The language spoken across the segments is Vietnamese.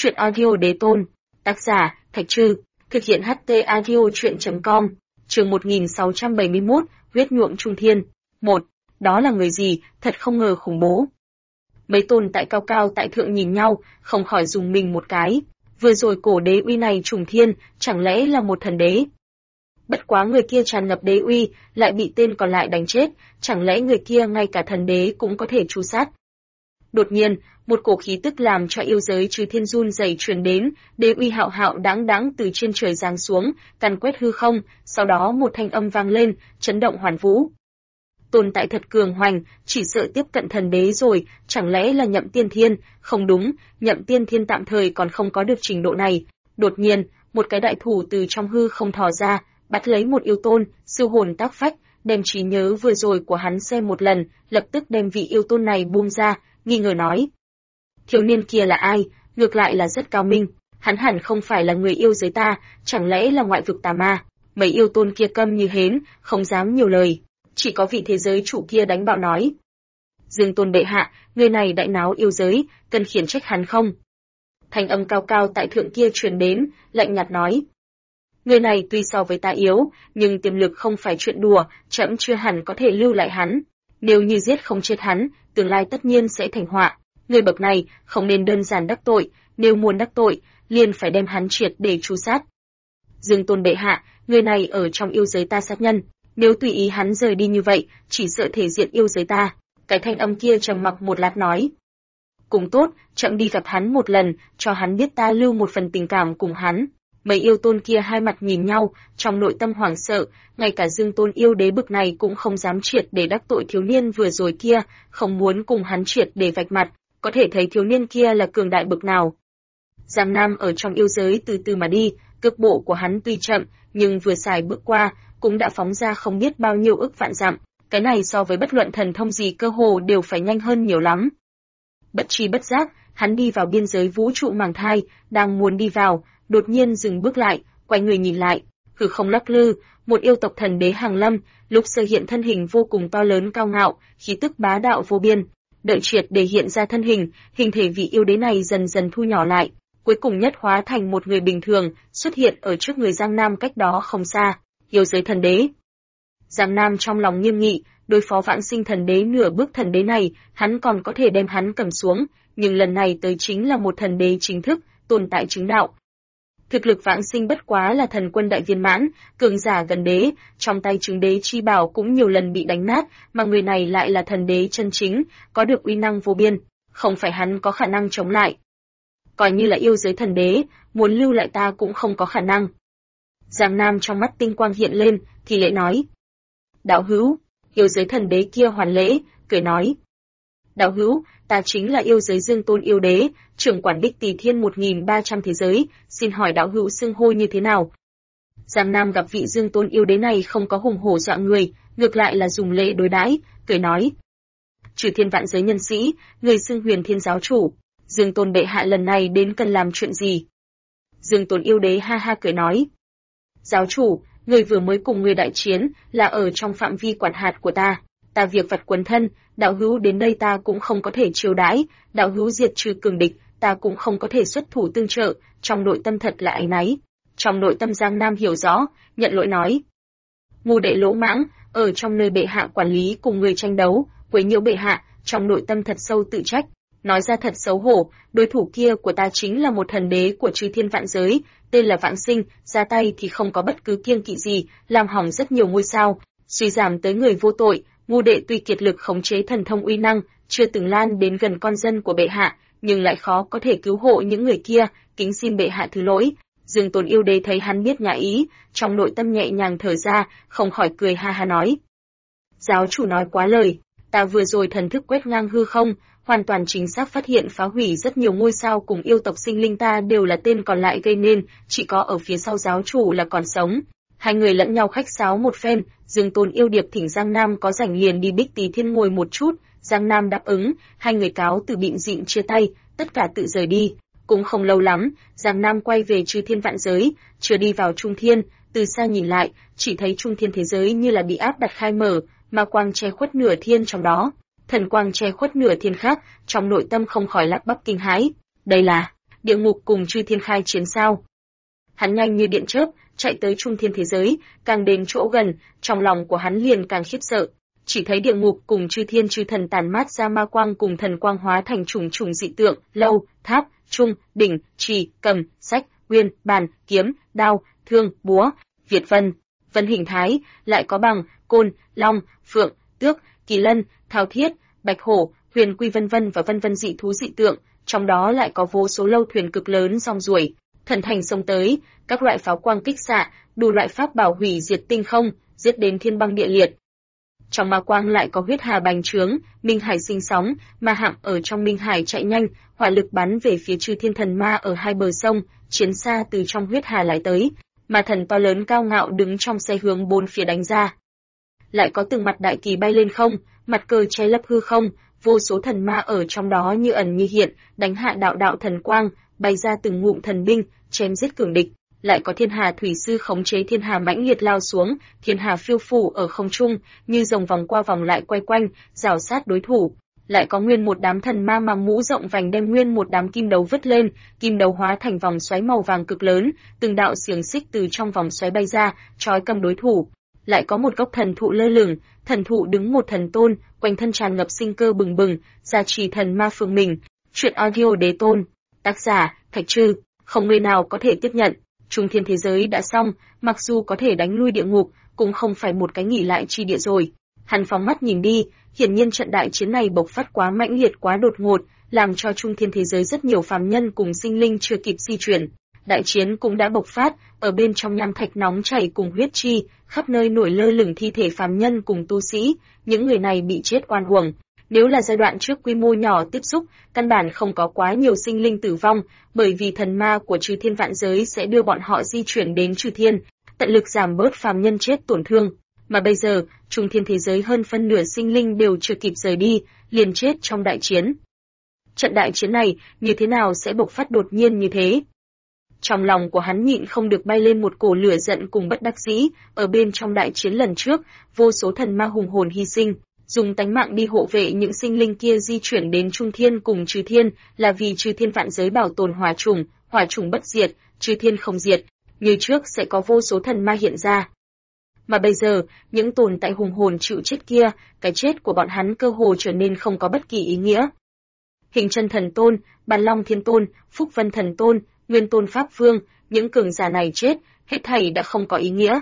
Truyện audio đế tôn. Tác giả, Thạch Trư. Thực hiện HT audio truyện.com. Chương 1671, huyết nhuộm trung thiên. 1. Đó là người gì, thật không ngờ khủng bố. Mấy tồn tại cao cao tại thượng nhìn nhau, không khỏi dùng mình một cái. Vừa rồi cổ đế uy này trùng thiên, chẳng lẽ là một thần đế? Bất quá người kia tràn ngập đế uy, lại bị tên còn lại đánh chết, chẳng lẽ người kia ngay cả thần đế cũng có thể tru sát? Đột nhiên, một cổ khí tức làm cho yêu giới Trừ Thiên run rẩy truyền đến, đế uy hạo hạo đáng đáng từ trên trời giáng xuống, càn quét hư không, sau đó một thanh âm vang lên, chấn động hoàn vũ. Tồn tại thật cường hoành, chỉ sợ tiếp cận thần đế rồi, chẳng lẽ là Nhậm Tiên Thiên? Không đúng, Nhậm Tiên Thiên tạm thời còn không có được trình độ này. Đột nhiên, một cái đại thủ từ trong hư không thò ra, bắt lấy một yêu tôn, siêu hồn tác phách, đem trí nhớ vừa rồi của hắn xem một lần, lập tức đem vị yêu tôn này buông ra, nghi ngờ nói: thiếu niên kia là ai? Ngược lại là rất cao minh, hắn hẳn không phải là người yêu giới ta, chẳng lẽ là ngoại vực tà ma? Mấy yêu tôn kia câm như hến, không dám nhiều lời. Chỉ có vị thế giới chủ kia đánh bạo nói: Dương Tôn bệ hạ, người này đại náo yêu giới, cần khiển trách hắn không? Thanh âm cao cao tại thượng kia truyền đến, lạnh nhạt nói: người này tuy so với ta yếu, nhưng tiềm lực không phải chuyện đùa, trẫm chưa hẳn có thể lưu lại hắn. Nếu như giết không chết hắn, tương lai tất nhiên sẽ thành họa. Người bậc này không nên đơn giản đắc tội, nếu muốn đắc tội, liền phải đem hắn triệt để tru sát. Dương Tôn bệ hạ, người này ở trong yêu giới ta sát nhân, nếu tùy ý hắn rời đi như vậy, chỉ sợ thể diện yêu giới ta. Cái thanh âm kia trầm mặc một lát nói: cùng tốt, trẫm đi gặp hắn một lần, cho hắn biết ta lưu một phần tình cảm cùng hắn. Mấy yêu tôn kia hai mặt nhìn nhau, trong nội tâm hoảng sợ, ngay cả Dương Tôn yêu đế bực này cũng không dám triệt để đắc tội thiếu niên vừa rồi kia, không muốn cùng hắn triệt để vạch mặt, có thể thấy thiếu niên kia là cường đại bực nào. Giang Nam ở trong yêu giới từ từ mà đi, cước bộ của hắn tuy chậm, nhưng vừa xài bước qua, cũng đã phóng ra không biết bao nhiêu ức vạn dặm, cái này so với bất luận thần thông gì cơ hồ đều phải nhanh hơn nhiều lắm. Bất tri bất giác, hắn đi vào biên giới vũ trụ màng thai, đang muốn đi vào, đột nhiên dừng bước lại, quay người nhìn lại, hư không lắc lư, một yêu tộc thần đế hàng lâm, lúc sơ hiện thân hình vô cùng to lớn cao ngạo, khí tức bá đạo vô biên. Đợi triệt để hiện ra thân hình, hình thể vị yêu đế này dần dần thu nhỏ lại, cuối cùng nhất hóa thành một người bình thường, xuất hiện ở trước người Giang Nam cách đó không xa, yêu giới thần đế. Giang Nam trong lòng nghiêm nghị, đối phó vãng sinh thần đế nửa bước thần đế này, hắn còn có thể đem hắn cầm xuống, nhưng lần này tới chính là một thần đế chính thức, tồn tại chứng đạo. Thực lực vãng sinh bất quá là thần quân đại viên mãn, cường giả gần đế, trong tay chứng đế chi bảo cũng nhiều lần bị đánh nát, mà người này lại là thần đế chân chính, có được uy năng vô biên, không phải hắn có khả năng chống lại. Coi như là yêu giới thần đế, muốn lưu lại ta cũng không có khả năng. Giang Nam trong mắt tinh quang hiện lên, thì lễ nói: đạo hữu. Yêu giới thần đế kia hoàn lễ, cười nói: đạo hữu, ta chính là yêu giới Dương Tôn yêu đế, trưởng quản Bích Tỳ Thiên 1300 thế giới, xin hỏi đạo hữu xưng hô như thế nào? Giang Nam gặp vị Dương Tôn yêu đế này không có hùng hổ dọa người, ngược lại là dùng lễ đối đãi, cười nói: Trừ thiên vạn giới nhân sĩ, người xưng Huyền Thiên giáo chủ, Dương Tôn bệ hạ lần này đến cần làm chuyện gì? Dương Tôn yêu đế ha ha cười nói: giáo chủ, người vừa mới cùng người đại chiến, là ở trong phạm vi quản hạt của ta. Ta việc vặt quấn thân, đạo hữu đến đây ta cũng không có thể chiêu đãi, đạo hữu diệt trừ cường địch, ta cũng không có thể xuất thủ tương trợ, trong nội tâm thật là áy náy. Trong nội tâm Giang Nam hiểu rõ, nhận lỗi nói: ngu đệ lỗ mãng, ở trong nơi bệ hạ quản lý cùng người tranh đấu, quấy nhiễu bệ hạ, trong nội tâm thật sâu tự trách. Nói ra thật xấu hổ, đối thủ kia của ta chính là một thần đế của Trừ Thiên vạn giới, tên là Vãng Sinh, ra tay thì không có bất cứ kiêng kỵ gì, làm hỏng rất nhiều ngôi sao, suy giảm tới người vô tội. Ngu đệ tuy kiệt lực khống chế thần thông uy năng, chưa từng lan đến gần con dân của bệ hạ, nhưng lại khó có thể cứu hộ những người kia, kính xin bệ hạ thứ lỗi. Dương Tôn yêu đế thấy hắn biết ngã ý, trong nội tâm nhẹ nhàng thở ra, không khỏi cười ha ha nói: giáo chủ nói quá lời, ta vừa rồi thần thức quét ngang hư không, hoàn toàn chính xác phát hiện phá hủy rất nhiều ngôi sao cùng yêu tộc sinh linh ta đều là tên còn lại gây nên, chỉ có ở phía sau giáo chủ là còn sống. Hai người lẫn nhau khách sáo một phen, Dương Tôn yêu điệp thỉnh Giang Nam có rảnh liền đi Bích Tỳ Thiên ngồi một chút, Giang Nam đáp ứng, hai người cáo từ bịm dịm chia tay, tất cả tự rời đi. Cũng không lâu lắm, Giang Nam quay về Trừ Thiên vạn giới, chưa đi vào Trung Thiên, từ xa nhìn lại, chỉ thấy Trung Thiên thế giới như là bị áp đặt khai mở, ma quang che khuất nửa thiên trong đó, thần quang che khuất nửa thiên khác, trong nội tâm không khỏi lắp bắp kinh hãi. địa ngục cùng chư thiên khai chiến sao? Hắn nhanh như điện chớp, chạy tới trung thiên thế giới, càng đến chỗ gần, trong lòng của hắn liền càng khiếp sợ. Chỉ thấy địa ngục cùng chư thiên chư thần tàn mát ra ma quang cùng thần quang hóa thành trùng trùng dị tượng, lâu, tháp, trung, đỉnh, trì, cầm, sách, uyên, bàn, kiếm, đao, thương, búa, việt vân, vân hình thái, lại có bằng, côn, long, phượng, tước, kỳ lân, thao thiết, bạch hổ, huyền quy vân vân và vân vân dị thú dị tượng, trong đó lại có vô số lâu thuyền cực lớn rong ruổi, thần thành xông tới, các loại pháo quang kích xạ, đủ loại pháp bảo hủy diệt tinh không, giết đến thiên băng địa liệt. Trong ma quang lại có huyết hà bành trướng, minh hải sinh sóng, ma hạm ở trong minh hải chạy nhanh, hỏa lực bắn về phía chư thiên thần ma ở hai bờ sông, chiến xa từ trong huyết hà lại tới, ma thần to lớn cao ngạo đứng trong xe hướng bốn phía đánh ra. Lại có từng mặt đại kỳ bay lên không, mặt cờ che lấp hư không, vô số thần ma ở trong đó như ẩn như hiện, đánh hạ đạo đạo thần quang, bay ra từng ngụm thần binh, chém giết cường địch. Lại có thiên hà thủy sư khống chế thiên hà mãnh liệt lao xuống, thiên hà phiêu phù ở không trung, như rồng vòng qua vòng lại quay quanh, rào sát đối thủ. Lại có nguyên một đám thần ma mang mũ rộng vành đem nguyên một đám kim đấu vứt lên, kim đấu hóa thành vòng xoáy màu vàng cực lớn, từng đạo xiềng xích từ trong vòng xoáy bay ra, trói cầm đối thủ. Lại có một gốc thần thụ lơ lửng, thần thụ đứng một thần tôn, quanh thân tràn ngập sinh cơ bừng bừng, gia trì thần ma phương mình. Chuyện audio đế tôn, tác giả Thạch Trư, không người nào có thể tiếp nhận. Trung thiên thế giới đã xong, mặc dù có thể đánh lui địa ngục, cũng không phải một cái nghỉ lại chi địa rồi. Hắn phóng mắt nhìn đi, hiển nhiên trận đại chiến này bộc phát quá mãnh liệt quá đột ngột, làm cho trung thiên thế giới rất nhiều phàm nhân cùng sinh linh chưa kịp di chuyển. Đại chiến cũng đã bộc phát, ở bên trong nham thạch nóng chảy cùng huyết chi, khắp nơi nổi lơ lửng thi thể phàm nhân cùng tu sĩ, những người này bị chết oan uổng. Nếu là giai đoạn trước quy mô nhỏ tiếp xúc, căn bản không có quá nhiều sinh linh tử vong, bởi vì thần ma của chư thiên vạn giới sẽ đưa bọn họ di chuyển đến chư thiên, tận lực giảm bớt phàm nhân chết tổn thương. Mà bây giờ, trung thiên thế giới hơn phân nửa sinh linh đều chưa kịp rời đi, liền chết trong đại chiến. Trận đại chiến này, như thế nào sẽ bộc phát đột nhiên như thế? Trong lòng của hắn nhịn không được bay lên một cổ lửa giận cùng bất đắc dĩ, ở bên trong đại chiến lần trước, vô số thần ma hùng hồn hy sinh, dùng tánh mạng đi hộ vệ những sinh linh kia di chuyển đến trung thiên cùng chư thiên, là vì chư thiên vạn giới bảo tồn hỏa chủng bất diệt, chư thiên không diệt, như trước sẽ có vô số thần ma hiện ra. Mà bây giờ, những tồn tại hùng hồn chịu chết kia, cái chết của bọn hắn cơ hồ trở nên không có bất kỳ ý nghĩa. Hình chân thần tôn, Bàn Long Thiên Tôn, Phúc Vân Thần Tôn, Nguyên Tôn Pháp Vương, những cường giả này chết, hết thảy đã không có ý nghĩa.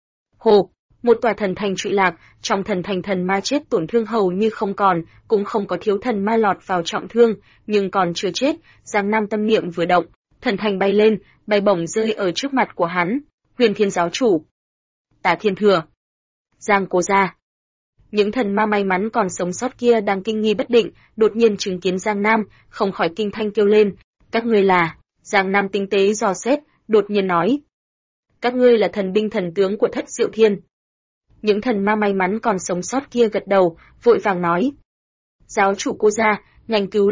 Hồ, một tòa thần thành trụy lạc, trong thần thành thần ma chết tổn thương hầu như không còn, cũng không có thiếu thần ma lọt vào trọng thương, nhưng còn chưa chết, Giang Nam tâm niệm vừa động, thần thành bay lên, bay bổng rơi ở trước mặt của hắn. Huyền Thiên giáo chủ, Tả Thiên Thừa, Giang Cố Gia. Những thần ma may mắn còn sống sót kia đang kinh nghi bất định, đột nhiên chứng kiến Giang Nam, không khỏi kinh thanh kêu lên, các ngươi là... Giang Nam tinh tế dò xét, đột nhiên nói, các ngươi là thần binh thần tướng của Thất Diệu Thiên. Những thần ma may mắn còn sống sót kia gật đầu, vội vàng nói, giáo chủ Cô Gia, nhanh cứu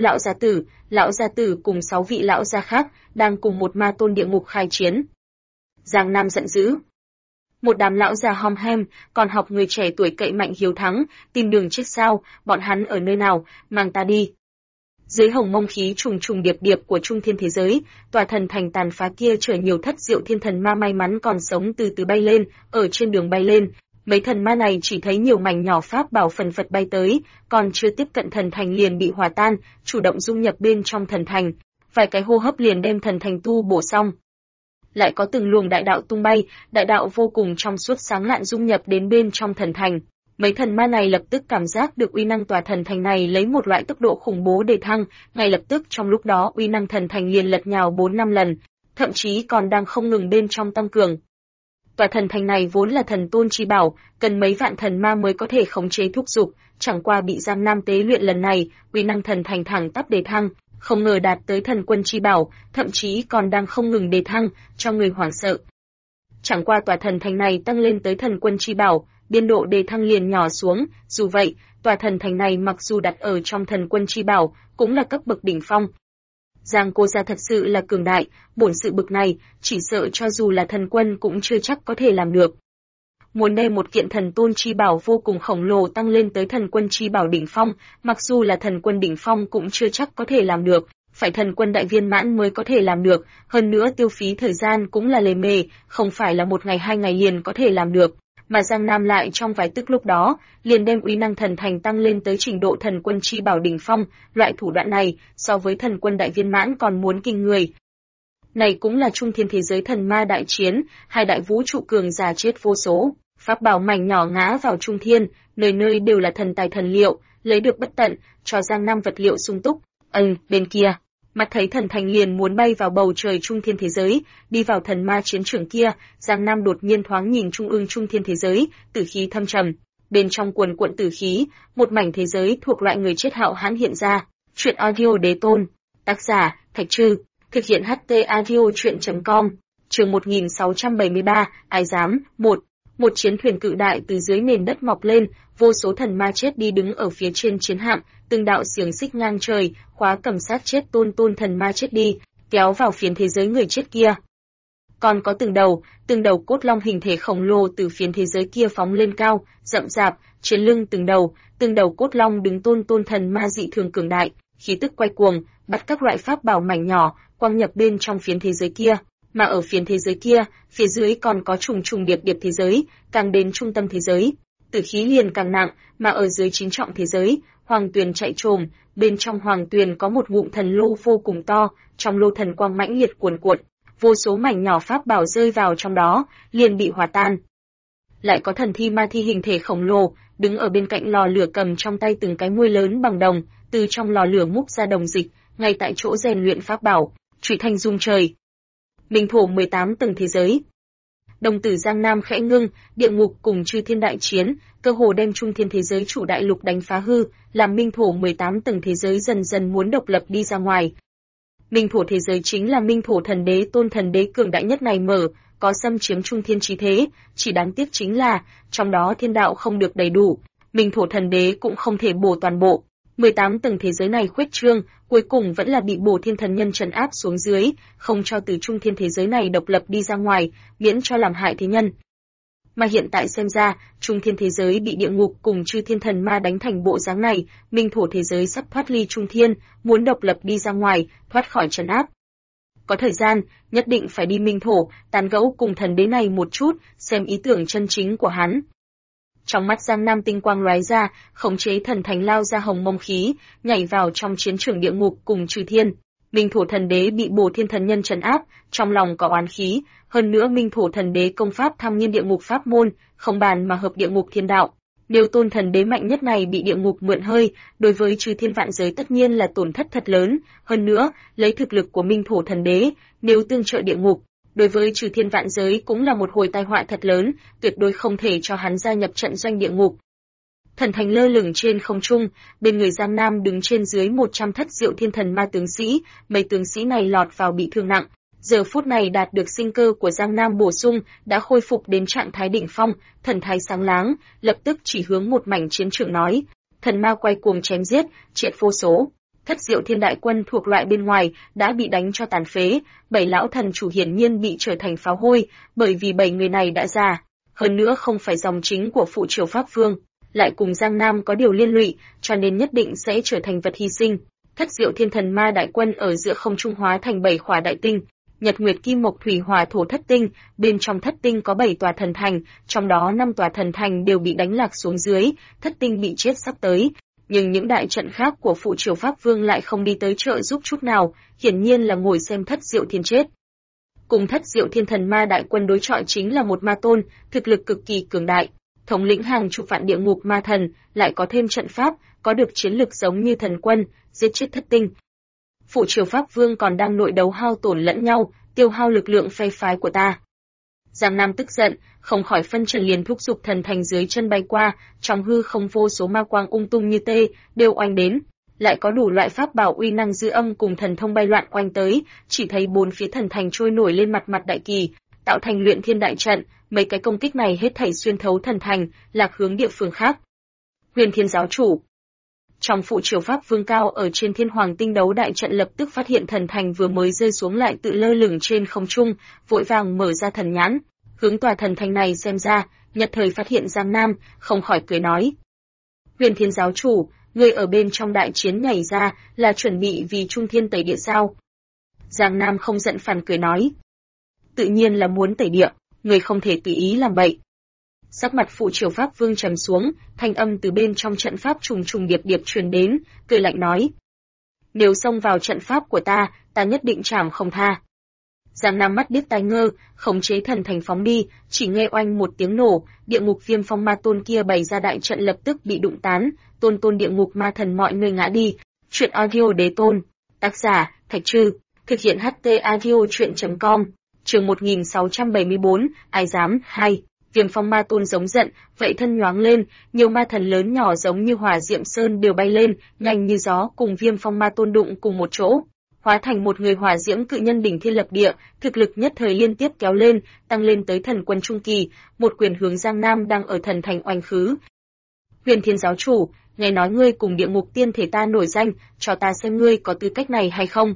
lão gia tử cùng 6 vị lão gia khác, đang cùng một ma tôn địa ngục khai chiến. Giang Nam giận dữ. Một đám lão già hom hem, còn học người trẻ tuổi cậy mạnh hiếu thắng, tìm đường chết sao, bọn hắn ở nơi nào, mang ta đi. Dưới hồng mông khí trùng trùng điệp điệp của trung thiên thế giới, tòa thần thành tàn phá kia chở nhiều Thất Diệu Thiên thần ma may mắn còn sống từ từ bay lên, ở trên đường bay lên, mấy thần ma này chỉ thấy nhiều mảnh nhỏ pháp bảo phần phật bay tới, còn chưa tiếp cận thần thành liền bị hòa tan, chủ động dung nhập bên trong thần thành, vài cái hô hấp liền đem thần thành tu bổ xong. Lại có từng luồng đại đạo tung bay, đại đạo vô cùng trong suốt sáng lạn dung nhập đến bên trong thần thành. Mấy thần ma này lập tức cảm giác được uy năng tòa thần thành này lấy một loại tốc độ khủng bố đề thăng, ngay lập tức trong lúc đó uy năng thần thành liền lật nhào 4-5 lần, thậm chí còn đang không ngừng bên trong tăng cường. Tòa thần thành này vốn là thần tôn chi bảo, cần mấy vạn thần ma mới có thể khống chế thúc dục, chẳng qua bị Giang Nam tế luyện lần này, uy năng thần thành thẳng tắp đề thăng, không ngờ đạt tới thần quân chi bảo, thậm chí còn đang không ngừng đề thăng, cho người hoảng sợ. Chẳng qua tòa thần thành này tăng lên tới thần quân chi bảo, biên độ đề thăng liền nhỏ xuống, dù vậy, tòa thần thành này mặc dù đặt ở trong thần quân chi bảo, cũng là cấp bậc đỉnh phong. Giang Cô Gia thật sự là cường đại, bổn sự bực này, chỉ sợ cho dù là thần quân cũng chưa chắc có thể làm được. Muốn đem một kiện thần tôn chi bảo vô cùng khổng lồ tăng lên tới thần quân chi bảo đỉnh phong, mặc dù là thần quân đỉnh phong cũng chưa chắc có thể làm được, phải thần quân đại viên mãn mới có thể làm được, hơn nữa tiêu phí thời gian cũng là lề mề, không phải là một ngày hai ngày liền có thể làm được. Mà Giang Nam lại trong vài tức lúc đó, liền đem uy năng thần thành tăng lên tới trình độ thần quân chi bảo đỉnh phong, loại thủ đoạn này, so với thần quân đại viên mãn còn muốn kinh người. Này cũng là trung thiên thế giới thần ma đại chiến, hai đại vũ trụ cường giả chết vô số, pháp bảo mảnh nhỏ ngã vào trung thiên, nơi nơi đều là thần tài thần liệu, lấy được bất tận, cho Giang Nam vật liệu sung túc. Bên kia, mắt thấy thần thành liền muốn bay vào bầu trời trung thiên thế giới, đi vào thần ma chiến trường kia, Giang Nam đột nhiên thoáng nhìn trung ương trung thiên thế giới, tử khí thâm trầm. Bên trong cuồn cuộn tử khí, một mảnh thế giới thuộc loại người chết hạo hãn hiện ra. Truyện audio đế tôn, tác giả Thạch Trư, thực hiện HT audio truyện.com, chương 1673, ai dám, một chiến thuyền cự đại từ dưới nền đất mọc lên, vô số thần ma chết đi đứng ở phía trên chiến hạm, từng đạo xiềng xích ngang trời, khóa cầm sát chết tôn thần ma chết đi, kéo vào phiến thế giới người chết kia. Còn có từng đầu cốt long hình thể khổng lồ từ phiến thế giới kia phóng lên cao, rậm rạp, trên lưng từng đầu cốt long đứng tôn thần ma dị thường cường đại, khí tức quay cuồng, bắt các loại pháp bảo mảnh nhỏ, quang nhập bên trong phiến thế giới kia. Mà ở phiến thế giới kia, phía dưới còn có trùng điệp thế giới, càng đến trung tâm thế giới, tử khí liền càng nặng, mà ở dưới chín trọng thế giới, hoàng tuyền chạy trồm, bên trong hoàng tuyền có một ngụm thần lô vô cùng to, trong lô thần quang mãnh liệt cuồn cuộn, vô số mảnh nhỏ pháp bảo rơi vào trong đó, liền bị hòa tan. Lại có thần thi ma thi hình thể khổng lồ, đứng ở bên cạnh lò lửa cầm trong tay từng cái muôi lớn bằng đồng, từ trong lò lửa múc ra đồng dịch, ngay tại chỗ rèn luyện pháp bảo, chủy thanh rung trời. Minh thổ 18 tầng thế giới. Đồng tử Giang Nam khẽ ngưng, địa ngục cùng chư thiên đại chiến, cơ hồ đem trung thiên thế giới chủ đại lục đánh phá hư, làm minh thổ 18 tầng thế giới dần dần muốn độc lập đi ra ngoài. Minh thổ thế giới chính là minh thổ thần đế tôn thần đế cường đại nhất này mở, có xâm chiếm trung thiên chí thế, chỉ đáng tiếc chính là, trong đó thiên đạo không được đầy đủ, minh thổ thần đế cũng không thể bổ toàn bộ. 18 tầng thế giới này khuếch trương, cuối cùng vẫn là bị bổ thiên thần nhân trấn áp xuống dưới, không cho từ trung thiên thế giới này độc lập đi ra ngoài, miễn cho làm hại thế nhân. Mà hiện tại xem ra, trung thiên thế giới bị địa ngục cùng chư thiên thần ma đánh thành bộ dáng này, minh thổ thế giới sắp thoát ly trung thiên, muốn độc lập đi ra ngoài, thoát khỏi trấn áp. Có thời gian, nhất định phải đi minh thổ, tán gẫu cùng thần đế này một chút, xem ý tưởng chân chính của hắn. Trong mắt Giang Nam tinh quang lóe ra, khống chế thần thành lao ra hồng mông khí, nhảy vào trong chiến trường địa ngục cùng trừ thiên. Minh thổ thần đế bị bổ thiên thần nhân trấn áp, trong lòng có oán khí, hơn nữa minh thổ thần đế công pháp thăng nhiên địa ngục pháp môn, không bàn mà hợp địa ngục thiên đạo. Nếu tôn thần đế mạnh nhất này bị địa ngục mượn hơi, đối với trừ thiên vạn giới tất nhiên là tổn thất thật lớn, hơn nữa, lấy thực lực của minh thổ thần đế, nếu tương trợ địa ngục, đối với trừ thiên vạn giới cũng là một hồi tai họa thật lớn, tuyệt đối không thể cho hắn gia nhập trận doanh địa ngục. Thần thành lơ lửng trên không trung, bên người Giang Nam đứng trên dưới 100 thất diệu thiên thần ma tướng sĩ, mấy tướng sĩ này lọt vào bị thương nặng. Giờ phút này đạt được sinh cơ của Giang Nam bổ sung, đã khôi phục đến trạng thái đỉnh phong, thần thái sáng láng, lập tức chỉ hướng một mảnh chiến trường nói, thần ma quay cuồng chém giết, triệt vô số. Thất diệu thiên đại quân thuộc loại bên ngoài đã bị đánh cho tàn phế, 7 lão thần chủ hiển nhiên bị trở thành pháo hôi, bởi vì 7 người này đã già, hơn nữa không phải dòng chính của phụ triều Pháp Vương, lại cùng Giang Nam có điều liên lụy, cho nên nhất định sẽ trở thành vật hy sinh. Thất diệu thiên thần ma đại quân ở giữa không trung hóa thành 7 khỏa đại tinh, nhật nguyệt kim mộc thủy hỏa thổ thất tinh, bên trong thất tinh có 7 tòa thần thành, trong đó 5 tòa thần thành đều bị đánh lạc xuống dưới, thất tinh bị chết sắp tới. Nhưng những đại trận khác của phụ triều Pháp Vương lại không đi tới trợ giúp chút nào, hiển nhiên là ngồi xem thất diệu thiên chết. Cùng thất diệu thiên thần ma đại quân đối chọi chính là một ma tôn, thực lực cực kỳ cường đại, thống lĩnh hàng chục vạn địa ngục ma thần, lại có thêm trận pháp, có được chiến lực giống như thần quân, giết chết thất tinh. Phụ triều Pháp Vương còn đang nội đấu hao tổn lẫn nhau, tiêu hao lực lượng phe phái của ta. Giang Nam tức giận, không khỏi phân trần liền thúc giục thần thành dưới chân bay qua, trong hư không vô số ma quang ung tung như tê, đều oanh đến, lại có đủ loại pháp bảo uy năng dư âm cùng thần thông bay loạn oanh tới, chỉ thấy bốn phía thần thành trôi nổi lên mặt đại kỳ, tạo thành luyện thiên đại trận, mấy cái công kích này hết thảy xuyên thấu thần thành, lạc hướng địa phương khác. Huyền Thiên giáo chủ. Trong phụ triều Pháp Vương cao ở trên Thiên Hoàng tinh đấu đại trận lập tức phát hiện thần thành vừa mới rơi xuống lại tự lơ lửng trên không trung, vội vàng mở ra thần nhãn, hướng tòa thần thành này xem ra, nhất thời phát hiện Giang Nam, không khỏi cười nói: Huyền Thiên giáo chủ, ngươi ở bên trong đại chiến nhảy ra là chuẩn bị vì Trung Thiên tẩy địa sao? Giang Nam không giận phản cười nói. Tự nhiên là muốn tẩy địa, ngươi không thể tùy ý làm bậy. Sắc mặt phụ triều Pháp Vương trầm xuống, thanh âm từ bên trong trận pháp trùng trùng điệp điệp truyền đến, cười lạnh nói. Nếu xông vào trận pháp của ta nhất định trảm không tha. Giang Nam mắt điếc tai ngơ, khống chế thần thành phóng đi, chỉ nghe oanh một tiếng nổ, địa ngục Viêm Phong Ma Tôn kia bày ra đại trận lập tức bị đụng tán, tôn địa ngục ma thần mọi người ngã đi. Truyện audio đế tôn, tác giả Thạch Trư, thực hiện HT audio truyện.com, chương 1674, ai dám 2. Viêm Phong Ma Tôn giống giận, vậy thân nhoáng lên, nhiều ma thần lớn nhỏ giống như hỏa diệm sơn đều bay lên, nhanh như gió cùng Viêm Phong Ma Tôn đụng cùng một chỗ, hóa thành một người hỏa diễm cự nhân đỉnh thiên lập địa, thực lực nhất thời liên tiếp kéo lên, tăng lên tới thần quân trung kỳ, một quyền hướng Giang Nam đang ở thần thành oanh khứ. Huyền Thiên giáo chủ, nghe nói ngươi cùng địa ngục tiên thể ta nổi danh, cho ta xem ngươi có tư cách này hay không.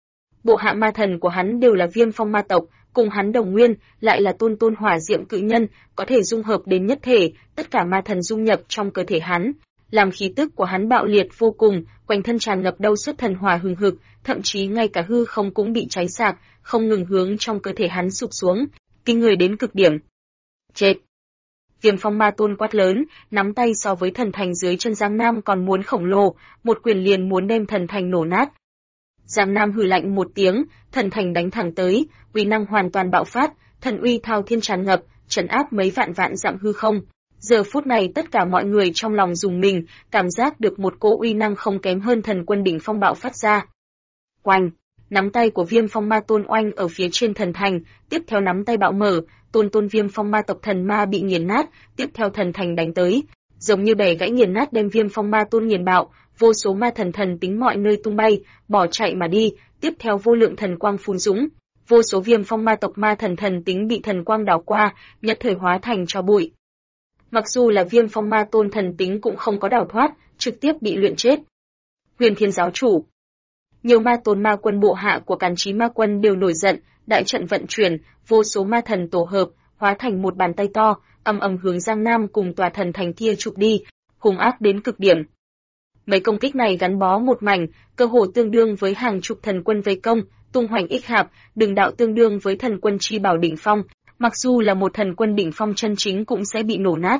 Bộ hạ ma thần của hắn đều là Viêm Phong ma tộc, cùng hắn đồng nguyên, lại là tôn hỏa diệm cự nhân, có thể dung hợp đến nhất thể, tất cả ma thần dung nhập trong cơ thể hắn, làm khí tức của hắn bạo liệt vô cùng, quanh thân tràn ngập đâu xuất thần hỏa hừng hực, thậm chí ngay cả hư không cũng bị cháy sạc, không ngừng hướng trong cơ thể hắn sụp xuống, kinh người đến cực điểm. Chết! Viêm Phong Ma Tôn quát lớn, nắm tay so với thần thành dưới chân Giang Nam còn muốn khổng lồ, một quyền liền muốn đem thần thành nổ nát. Giang Nam hừ lạnh một tiếng, thần thành đánh thẳng tới, uy năng hoàn toàn bạo phát, thần uy thao thiên tràn ngập, trấn áp mấy vạn dặm hư không. Giờ phút này tất cả mọi người trong lòng rùng mình, cảm giác được một cỗ uy năng không kém hơn thần quân đỉnh phong bạo phát ra. Oanh! Nắm tay của Viêm Phong Ma Tôn oanh ở phía trên thần thành, tiếp theo nắm tay bạo mở, tôn Viêm Phong Ma tộc thần ma bị nghiền nát, tiếp theo thần thành đánh tới, giống như bẻ gãy nghiền nát đem Viêm Phong Ma Tôn nghiền bạo, vô số ma thần tính mọi nơi tung bay, bỏ chạy mà đi, tiếp theo vô lượng thần quang phun dũng, vô số Viêm Phong ma tộc ma thần tính bị thần quang đảo qua, nhất thời hóa thành tro bụi. Mặc dù là Viêm Phong Ma Tôn thần tính cũng không có đào thoát, trực tiếp bị luyện chết. Huyền Thiên giáo chủ, nhiều ma tôn ma quân bộ hạ của Càn Chí Ma Quân đều nổi giận, đại trận vận chuyển, vô số ma thần tổ hợp, hóa thành một bàn tay to, ầm hướng Giang Nam cùng tòa thần thành kia chụp đi, hung ác đến cực điểm. Mấy công kích này gắn bó một mảnh, cơ hồ tương đương với hàng chục thần quân vây công, tung hoành ích hạp, đường đạo tương đương với thần quân chi bảo đỉnh phong, mặc dù là một thần quân đỉnh phong chân chính cũng sẽ bị nổ nát.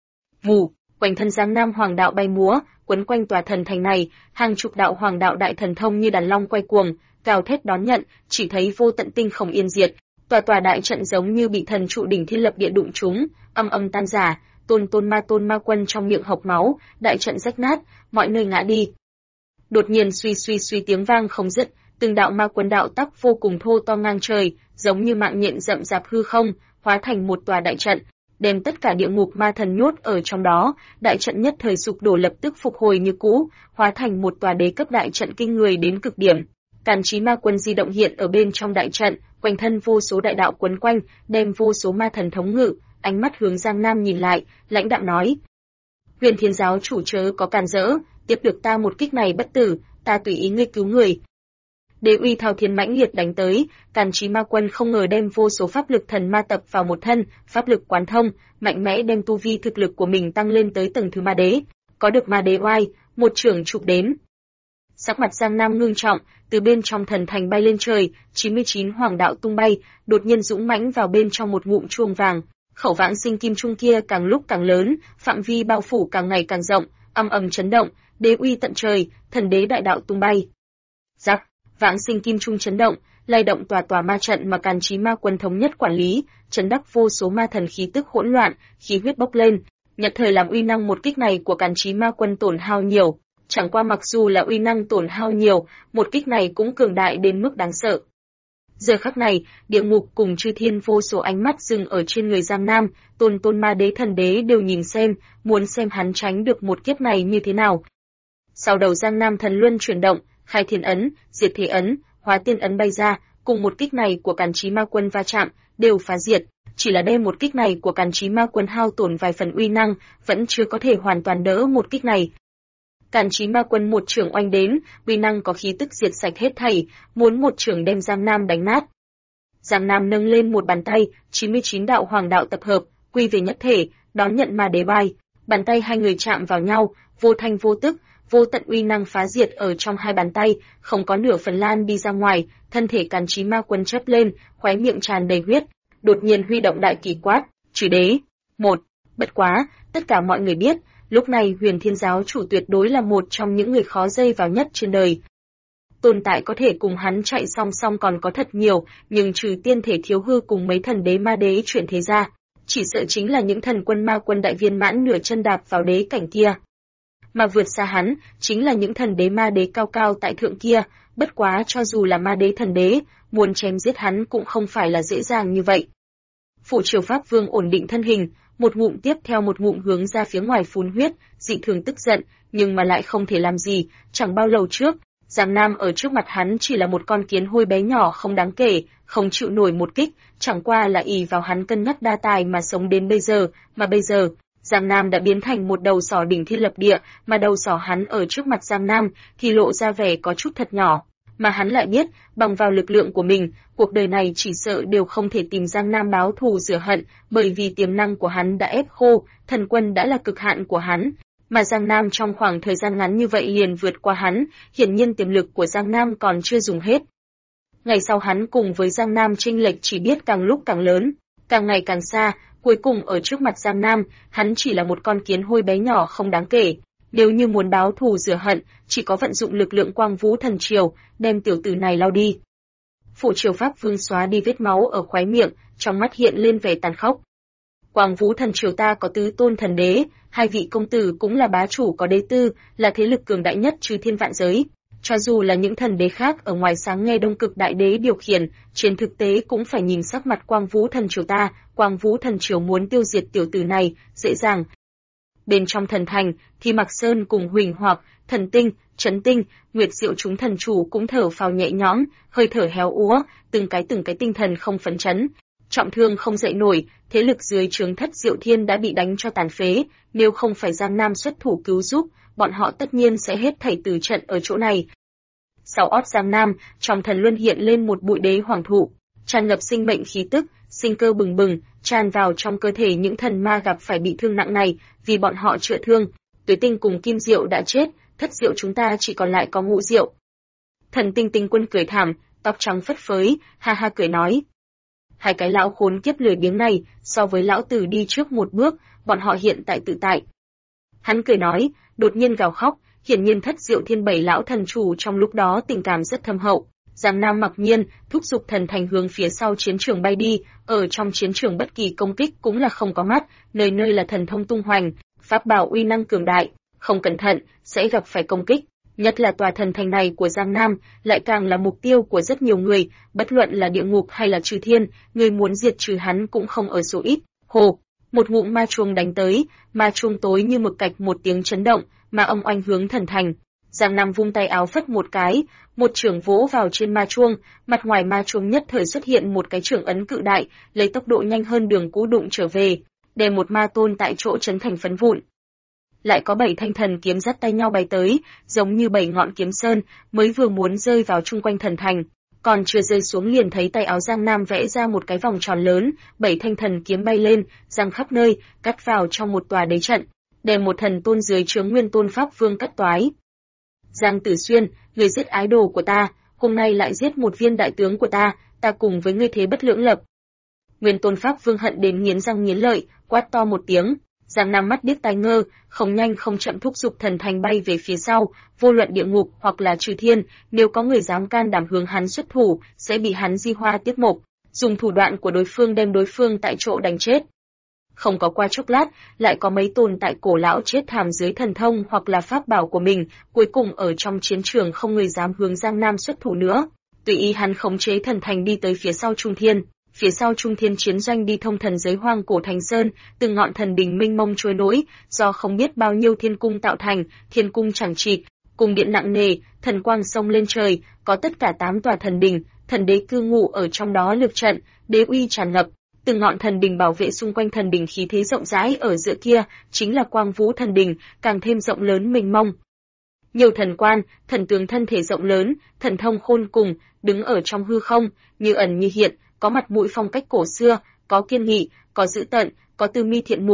Vù, quanh thân Giang Nam hoàng đạo bay múa, quấn quanh tòa thần thành này, hàng chục đạo hoàng đạo đại thần thông như đàn long quay cuồng, gào thét đón nhận, chỉ thấy vô tận tinh không yên diệt, tòa đại trận giống như bị thần trụ đỉnh thiên lập địa đụng trúng, tan rã, tôn ma quân trong miệng hộc máu, đại trận rách nát, mọi nơi ngã đi. Đột nhiên suy tiếng vang không dứt, từng đạo ma quân đạo tắc vô cùng thô to ngang trời, giống như mạng nhện rậm rạp hư không, hóa thành một tòa đại trận, đem tất cả địa ngục ma thần nhốt ở trong đó, đại trận nhất thời sụp đổ lập tức phục hồi như cũ, hóa thành một tòa đế cấp đại trận kinh người đến cực điểm. Càn Chí Ma Quân di động hiện ở bên trong đại trận, quanh thân vô số đại đạo quấn quanh, đem vô số ma thần thống ngự, ánh mắt hướng Giang Nam nhìn lại, lãnh đạm nói: Huyền Thiên giáo chủ chớ có càn rỡ, tiếp được ta một kích này bất tử, ta tùy ý ngươi cứu người. Đế uy thao thiên mãnh liệt đánh tới, Càn Chí Ma Quân không ngờ đem vô số pháp lực thần ma tập vào một thân, pháp lực quán thông, mạnh mẽ đem tu vi thực lực của mình tăng lên tới tầng thứ ma đế. Có được ma đế oai, một chưởng chụp đến. Sắc mặt Giang Nam ngưng trọng, từ bên trong thần thành bay lên trời, 99 hoàng đạo tung bay, đột nhiên dũng mãnh vào bên trong một ngụm chuông vàng. Khẩu vãng sinh kim trung kia càng lúc càng lớn, phạm vi bao phủ càng ngày càng rộng, chấn động, đế uy tận trời, thần đế đại đạo tung bay. Rắc, vãng sinh kim trung chấn động, lay động tòa ma trận mà Càn Chí Ma Quân thống nhất quản lý, chấn đắc vô số ma thần khí tức hỗn loạn, khí huyết bốc lên. Nhật thời làm uy năng một kích này của Càn Chí Ma Quân tổn hao nhiều, chẳng qua mặc dù là uy năng tổn hao nhiều, một kích này cũng cường đại đến mức đáng sợ. Giờ khắc này, địa ngục cùng chư thiên vô số ánh mắt dừng ở trên người Giang Nam, tôn ma đế thần đế đều nhìn xem, muốn xem hắn tránh được một kiếp này như thế nào. Sau đầu Giang Nam thần luân chuyển động, khai thiên ấn, diệt thế ấn, hóa tiên ấn bay ra, cùng một kích này của Càn Chí Ma Quân va chạm, đều phá diệt. Chỉ là đem một kích này của Càn Chí Ma Quân hao tổn vài phần uy năng, vẫn chưa có thể hoàn toàn đỡ một kích này. Càn Chí Ma Quân một chưởng oanh đến, uy năng có khí tức diệt sạch hết thảy, muốn một chưởng đem Giang Nam đánh nát. Giang Nam nâng lên một bàn tay, 99 đạo hoàng đạo tập hợp, quy về nhất thể, đón nhận ma đế oai. Bàn tay hai người chạm vào nhau, vô thanh vô tức, vô tận uy năng phá diệt ở trong hai bàn tay, không có nửa phần lan đi ra ngoài, thân thể Càn Chí Ma Quân chớp lên, khóe miệng tràn đầy huyết, đột nhiên huy động đại kỳ quát, "Chửi đế!" Một, bất quá, tất cả mọi người biết, lúc này Huyền Thiên giáo chủ tuyệt đối là một trong những người khó dây vào nhất trên đời. Tồn tại có thể cùng hắn chạy song song còn có thật nhiều, nhưng trừ tiên thể thiếu hư cùng mấy thần đế ma đế chuyển thế ra, chỉ sợ chính là những thần quân ma quân đại viên mãn nửa chân đạp vào đế cảnh kia. Mà vượt xa hắn, chính là những thần đế ma đế cao cao tại thượng kia, bất quá cho dù là ma đế thần đế, muốn chém giết hắn cũng không phải là dễ dàng như vậy. Phủ Triều Pháp Vương ổn định thân hình, một ngụm tiếp theo một ngụm hướng ra phía ngoài phun huyết, dị thường tức giận, nhưng mà lại không thể làm gì, chẳng bao lâu trước, Giang Nam ở trước mặt hắn chỉ là một con kiến hôi bé nhỏ không đáng kể, không chịu nổi một kích, chẳng qua là ỷ vào hắn cân nhắc đa tài mà sống đến bây giờ, mà bây giờ, Giang Nam đã biến thành một đầu sỏ đỉnh thiên lập địa, mà đầu sỏ hắn ở trước mặt Giang Nam thì lộ ra vẻ có chút thật nhỏ, mà hắn lại biết, bằng vào lực lượng của mình, cuộc đời này chỉ sợ đều không thể tìm Giang Nam báo thù rửa hận, bởi vì tiềm năng của hắn đã ép khô, thần quân đã là cực hạn của hắn. Mà Giang Nam trong khoảng thời gian ngắn như vậy liền vượt qua hắn, hiển nhiên tiềm lực của Giang Nam còn chưa dùng hết. Ngày sau hắn cùng với Giang Nam chênh lệch chỉ biết càng lúc càng lớn, càng ngày càng xa, cuối cùng ở trước mặt Giang Nam, hắn chỉ là một con kiến hôi bé nhỏ không đáng kể. Nếu như muốn báo thù rửa hận, chỉ có vận dụng lực lượng Quang Vũ Thần Triều, đem tiểu tử này lao đi. Phủ Triều Pháp Vương xóa đi vết máu ở khóe miệng, trong mắt hiện lên vẻ tàn khốc. Quang Vũ Thần Triều ta có tứ tôn thần đế, hai vị công tử cũng là bá chủ có đế tư, là thế lực cường đại nhất trừ thiên vạn giới. Cho dù là những thần đế khác ở ngoài sáng nghe Đông Cực Đại Đế điều khiển, trên thực tế cũng phải nhìn sắc mặt Quang Vũ Thần Triều ta, Quang Vũ Thần Triều muốn tiêu diệt tiểu tử này, dễ dàng. Bên trong thần thành, thì Mạc Sơn cùng Huỳnh Hoặc, Thần Tinh, Chấn Tinh, Nguyệt Diệu chúng thần chủ cũng thở phào nhẹ nhõm, hơi thở héo úa, từng cái tinh thần không phấn chấn. Trọng thương không dậy nổi, thế lực dưới trướng Thất Diệu Thiên đã bị đánh cho tàn phế, nếu không phải Giang Nam xuất thủ cứu giúp, bọn họ tất nhiên sẽ hết thảy từ trận ở chỗ này. Sau ót Giang Nam, trong thần luân hiện lên một bụi đế hoàng thụ, tràn ngập sinh mệnh khí tức, sinh cơ bừng bừng, tràn vào trong cơ thể những thần ma gặp phải bị thương nặng này, vì bọn họ chữa thương. Tuế Tinh cùng Kim Diệu đã chết, Thất Diệu chúng ta chỉ còn lại có Ngũ Diệu. Thần Tinh Tinh Quân cười thảm, tóc trắng phất phới, ha ha cười nói. Hai cái lão khốn kiếp lười biếng này, so với lão tử đi trước một bước, bọn họ hiện tại tự tại. Hắn cười nói, đột nhiên gào khóc, hiển nhiên Thất Diệu Thiên bảy lão thần chủ trong lúc đó tình cảm rất thâm hậu. Giang Nam mặc nhiên, thúc giục thần thành hướng phía sau chiến trường bay đi, ở trong chiến trường bất kỳ công kích cũng là không có mắt, nơi nơi là thần thông tung hoành, pháp bảo uy năng cường đại, không cẩn thận, sẽ gặp phải công kích. Nhất là tòa thần thành này của Giang Nam, lại càng là mục tiêu của rất nhiều người, bất luận là địa ngục hay là trừ thiên, người muốn diệt trừ hắn cũng không ở số ít. Hồ, một ngụm ma chuông đánh tới, ma chuông tối như mực cạch một tiếng chấn động, mà âm oanh hướng thần thành. Giang Nam vung tay áo phất một cái, một chưởng vỗ vào trên ma chuông, mặt ngoài ma chuông nhất thời xuất hiện một cái chưởng ấn cự đại, lấy tốc độ nhanh hơn đường cũ đụng trở về, đem một ma tôn tại chỗ chấn thành phấn vụn. Lại có 7 thanh thần kiếm dắt tay nhau bay tới, giống như 7 ngọn kiếm sơn, mới vừa muốn rơi vào chung quanh thần thành, còn chưa rơi xuống liền thấy tay áo Giang Nam vẽ ra một cái vòng tròn lớn, 7 thanh thần kiếm bay lên, giăng khắp nơi, cắt vào trong một tòa đế trận, đem một thần tôn dưới trướng Nguyên Tôn Pháp Vương cắt toái. Giang Tử Xuyên, người giết ái đồ của ta, hôm nay lại giết một viên đại tướng của ta cùng với ngươi thế bất lưỡng lập. Nguyên Tôn Pháp Vương hận đến nghiến răng nghiến lợi, quát to một tiếng. Giang Nam mắt điếc tai ngơ, không nhanh không chậm thúc giục thần thành bay về phía sau, vô luận địa ngục hoặc là trừ thiên, nếu có người dám can đảm hướng hắn xuất thủ, sẽ bị hắn di hoa tiếp mộc, dùng thủ đoạn của đối phương đem đối phương tại chỗ đánh chết. Không có qua chốc lát, lại có mấy tồn tại cổ lão chết thảm dưới thần thông hoặc là pháp bảo của mình, cuối cùng ở trong chiến trường không người dám hướng Giang Nam xuất thủ nữa. Tùy ý hắn khống chế thần thành đi tới phía sau Trung Thiên. Phía sau Trung Thiên chiến doanh đi thông thần giới hoang cổ thành sơn, từng ngọn thần đỉnh minh mông trôi nổi, do không biết bao nhiêu thiên cung tạo thành, thiên cung chẳng chịt, cung điện nặng nề, thần quang sông lên trời, có tất cả 8 tòa thần đỉnh, thần đế cư ngụ ở trong đó lực trận, đế uy tràn ngập, từng ngọn thần đỉnh bảo vệ xung quanh thần đỉnh khí thế rộng rãi ở giữa kia, chính là Quang Vũ thần đỉnh, càng thêm rộng lớn mênh mông. Nhiều thần quan, thần tướng thân thể rộng lớn, thần thông khôn cùng, đứng ở trong hư không, như ẩn như hiện, có mặt mũi phong cách cổ xưa, có kiên nghị, có dữ tợn, có tư mi thiện mục,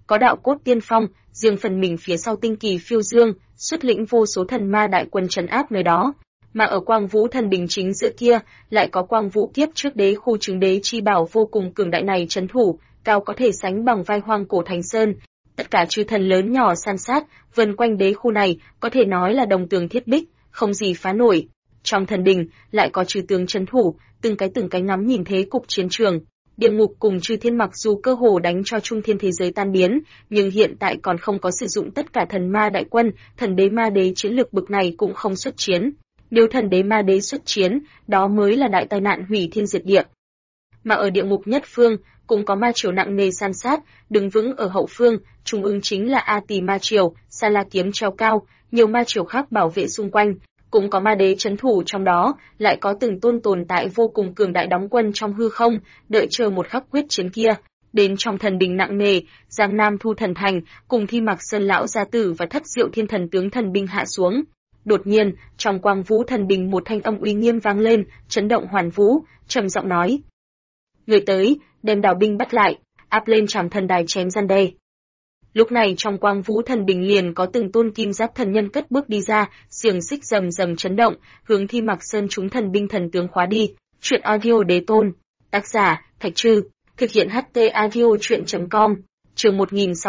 có đạo cốt tiên phong, riêng phần mình phía sau tinh kỳ phiêu dương, xuất lĩnh vô số thần ma đại quân trấn áp nơi đó. Mà ở Quang Vũ Thần Đình chính giữa kia, lại có Quang Vũ Kiếp trước đế khu chứng đế chi bảo vô cùng cường đại này trấn thủ, cao có thể sánh bằng vai hoang cổ Thành Sơn. Tất cả chư thần lớn nhỏ san sát, vần quanh đế khu này, có thể nói là đồng tường thiết bích, không gì phá nổi. Trong thần đình, lại có chư tướng trấn thủ, từng cái ngắm nhìn thế cục chiến trường. Địa ngục cùng chư thiên mặc dù cơ hồ đánh cho trung thiên thế giới tan biến, nhưng hiện tại còn không có sử dụng tất cả thần ma đại quân, thần đế ma đế chiến lược bực này cũng không xuất chiến. Nếu thần đế ma đế xuất chiến, đó mới là đại tai nạn hủy thiên diệt địa. Mà ở địa ngục nhất phương, cũng có ma triều nặng nề san sát, đứng vững ở hậu phương, trung ương chính là A Tỳ ma triều, Sa La kiếm treo cao, nhiều ma triều khác bảo vệ xung quanh, cũng có ma đế trấn thủ trong đó, lại có từng tôn tồn tại vô cùng cường đại đóng quân trong hư không, đợi chờ một khắc quyết chiến kia. Đến trong thần đình nặng nề, Giang Nam Thu Thần Thành, cùng Thi Mạc Sơn lão gia tử và Thất Diệu Thiên Thần tướng thần binh hạ xuống. Đột nhiên, trong Quang Vũ Thần Đình một thanh âm uy nghiêm vang lên, chấn động hoàn vũ, trầm giọng nói: "Người tới, đem đào binh bắt lại, áp lên Trảm Thần Đài chém gian đe." Lúc này trong Quang Vũ Thần Đình liền có từng tôn kim giáp thần nhân cất bước đi ra, xiềng xích rầm rầm chấn động, hướng Thi Mạc Sơn chúng thần binh thần tướng khóa đi. Truyện audio đế tôn. Tác giả: Thạch Trư. Thực hiện HT audio truyện.com. Chương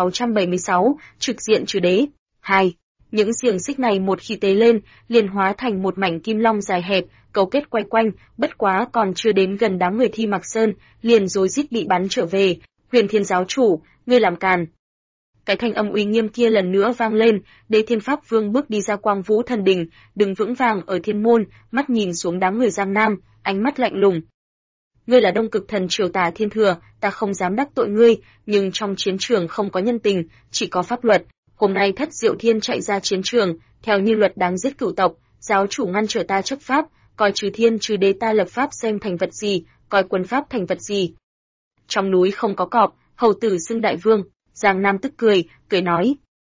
1676, trực diện trừ đế. 2. Những xiềng xích này một khi tế lên, liền hóa thành một mảnh kim long dài hẹp, cấu kết quay quanh, bất quá còn chưa đến gần đám người Thi Mạc Sơn, liền rối rít bị bắn trở về. Huyền Thiên giáo chủ, ngươi làm càn. Cái thanh âm uy nghiêm kia lần nữa vang lên, Đế Thiên Pháp Vương bước đi ra Quang Vũ Thần Đình, đứng vững vàng ở thiên môn, mắt nhìn xuống đám người Giang Nam, ánh mắt lạnh lùng. Ngươi là Đông Cực Thần Triều Tà Thiên Thừa, ta không dám đắc tội ngươi, nhưng trong chiến trường không có nhân tình, chỉ có pháp luật. Hôm nay Thất Diệu Thiên chạy ra chiến trường, theo như luật đáng giết cửu tộc, giáo chủ ngăn trở ta chấp pháp, coi trừ thiên trừ đế ta lập pháp xem thành vật gì, coi quân pháp thành vật gì. Trong núi không có cọp, hầu tử xưng đại vương. Giang Nam tức cười nói: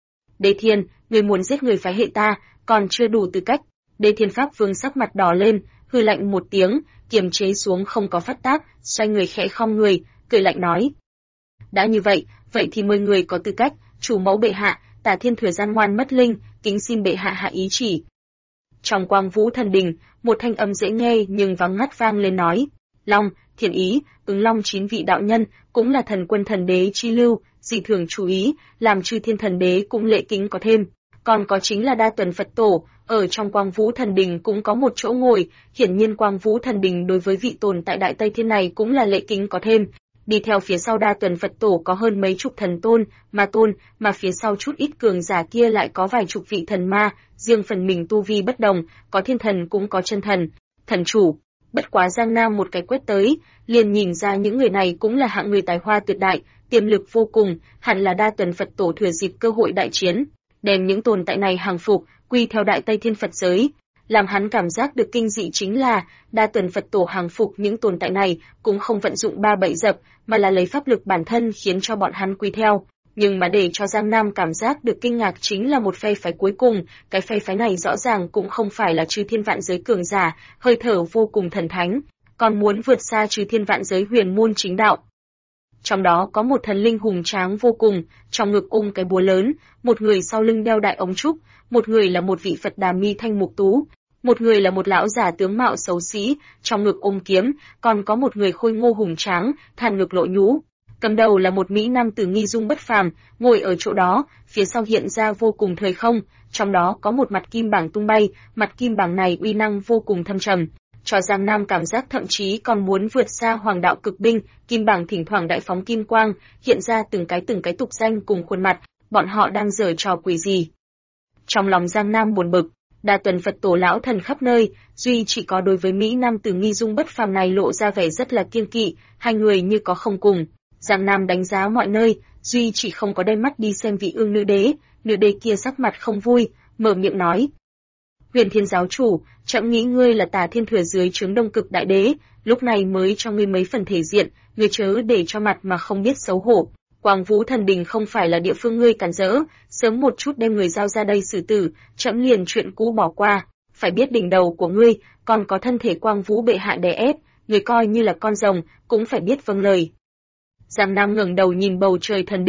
Đế Thiên, người muốn giết người phái hệ ta, còn chưa đủ tư cách. Đế Thiên Pháp Vương sắc mặt đỏ lên, hừ lạnh một tiếng, kiềm chế xuống không có phát tác, xoay người khẽ khom người, cười lạnh nói: đã như vậy, vậy thì 10 người có tư cách, chủ mẫu bệ hạ, Tả Thiên Thừa gian ngoan mất linh, kính xin bệ hạ hạ ý chỉ. Trong Quang Vũ Thần Đình, một thanh âm dễ nghe nhưng vắng ngắt vang lên nói: Long, Thiện Ý, Ứng Long 9 vị đạo nhân, cũng là thần quân thần đế chi lưu, dị thường chú ý, làm chư thiên thần đế cũng lễ kính có thêm. Còn có chính là Đa Tuần Phật Tổ, ở trong Quang Vũ Thần Đình cũng có một chỗ ngồi, hiển nhiên Quang Vũ Thần Đình đối với vị tồn tại Đại Tây Thiên này cũng là lễ kính có thêm. Đi theo phía sau Đa Tuần Phật Tổ có hơn mấy chục thần tôn, mà phía sau chút ít cường giả kia lại có vài chục vị thần ma, riêng phần mình tu vi bất đồng, có thiên thần cũng có chân thần, thần chủ. Bất quá Giang Nam một cái quét tới, liền nhìn ra những người này cũng là hạng người tài hoa tuyệt đại, tiềm lực vô cùng, hẳn là Đa Tuần Phật Tổ thừa dịp cơ hội đại chiến, đem những tồn tại này hàng phục, quy theo Đại Tây Thiên Phật giới. Làm hắn cảm giác được kinh dị chính là, Đa Tuần Phật Tổ hàng phục những tồn tại này cũng không vận dụng ba bẫy dập, mà là lấy pháp lực bản thân khiến cho bọn hắn quy theo. Nhưng mà để cho Giang Nam cảm giác được kinh ngạc chính là một phe phái cuối cùng, cái phe phái này rõ ràng cũng không phải là chư thiên vạn giới cường giả, hơi thở vô cùng thần thánh, còn muốn vượt xa chư thiên vạn giới huyền môn chính đạo. Trong đó có một thần linh hùng tráng vô cùng, trong ngực cái búa lớn, một người sau lưng đeo đại ống trúc, một người là một vị Phật Đà Mi thanh mục tú, một người là một lão giả tướng mạo xấu xí, trong ngực kiếm, còn có một người khôi ngô hùng tráng, thàn ngực lộ nhũ. Cầm đầu là một mỹ nam tử nghi dung bất phàm, ngồi ở chỗ đó, phía sau hiện ra vô cùng thời không, trong đó có một mặt kim bảng tung bay, mặt kim bảng này uy năng vô cùng thâm trầm, cho Giang Nam cảm giác thậm chí còn muốn vượt xa Hoàng đạo cực binh, kim bảng thỉnh thoảng đại phóng kim quang, hiện ra từng cái tục danh cùng khuôn mặt, bọn họ đang giở trò quỷ gì? Trong lòng Giang Nam buồn bực, Đa Tuần Phật Tổ lão thần khắp nơi, duy chỉ có đối với mỹ nam tử nghi dung bất phàm này lộ ra vẻ rất là kiêng kỵ, hai người như có không cùng. Giang Nam đánh giá mọi nơi, duy chỉ không có đem mắt đi xem vị ương nữ đế kia sắc mặt không vui, mở miệng nói: Huyền Thiên giáo chủ, trẫm nghĩ ngươi là Tà Thiên Thừa dưới trướng Đông Cực Đại Đế, lúc này mới cho ngươi mấy phần thể diện, ngươi chớ để cho mặt mà không biết xấu hổ. Quang Vũ Thần Đình không phải là địa phương ngươi cản rỡ, sớm một chút đem người giao ra đây xử tử, trẫm liền chuyện cũ bỏ qua. Phải biết đỉnh đầu của ngươi còn có thân thể Quang Vũ bệ hạ đè ép, ngươi coi như là con rồng cũng phải biết vâng lời. Giang Nam ngẩng đầu nhìn bầu trời thần đình,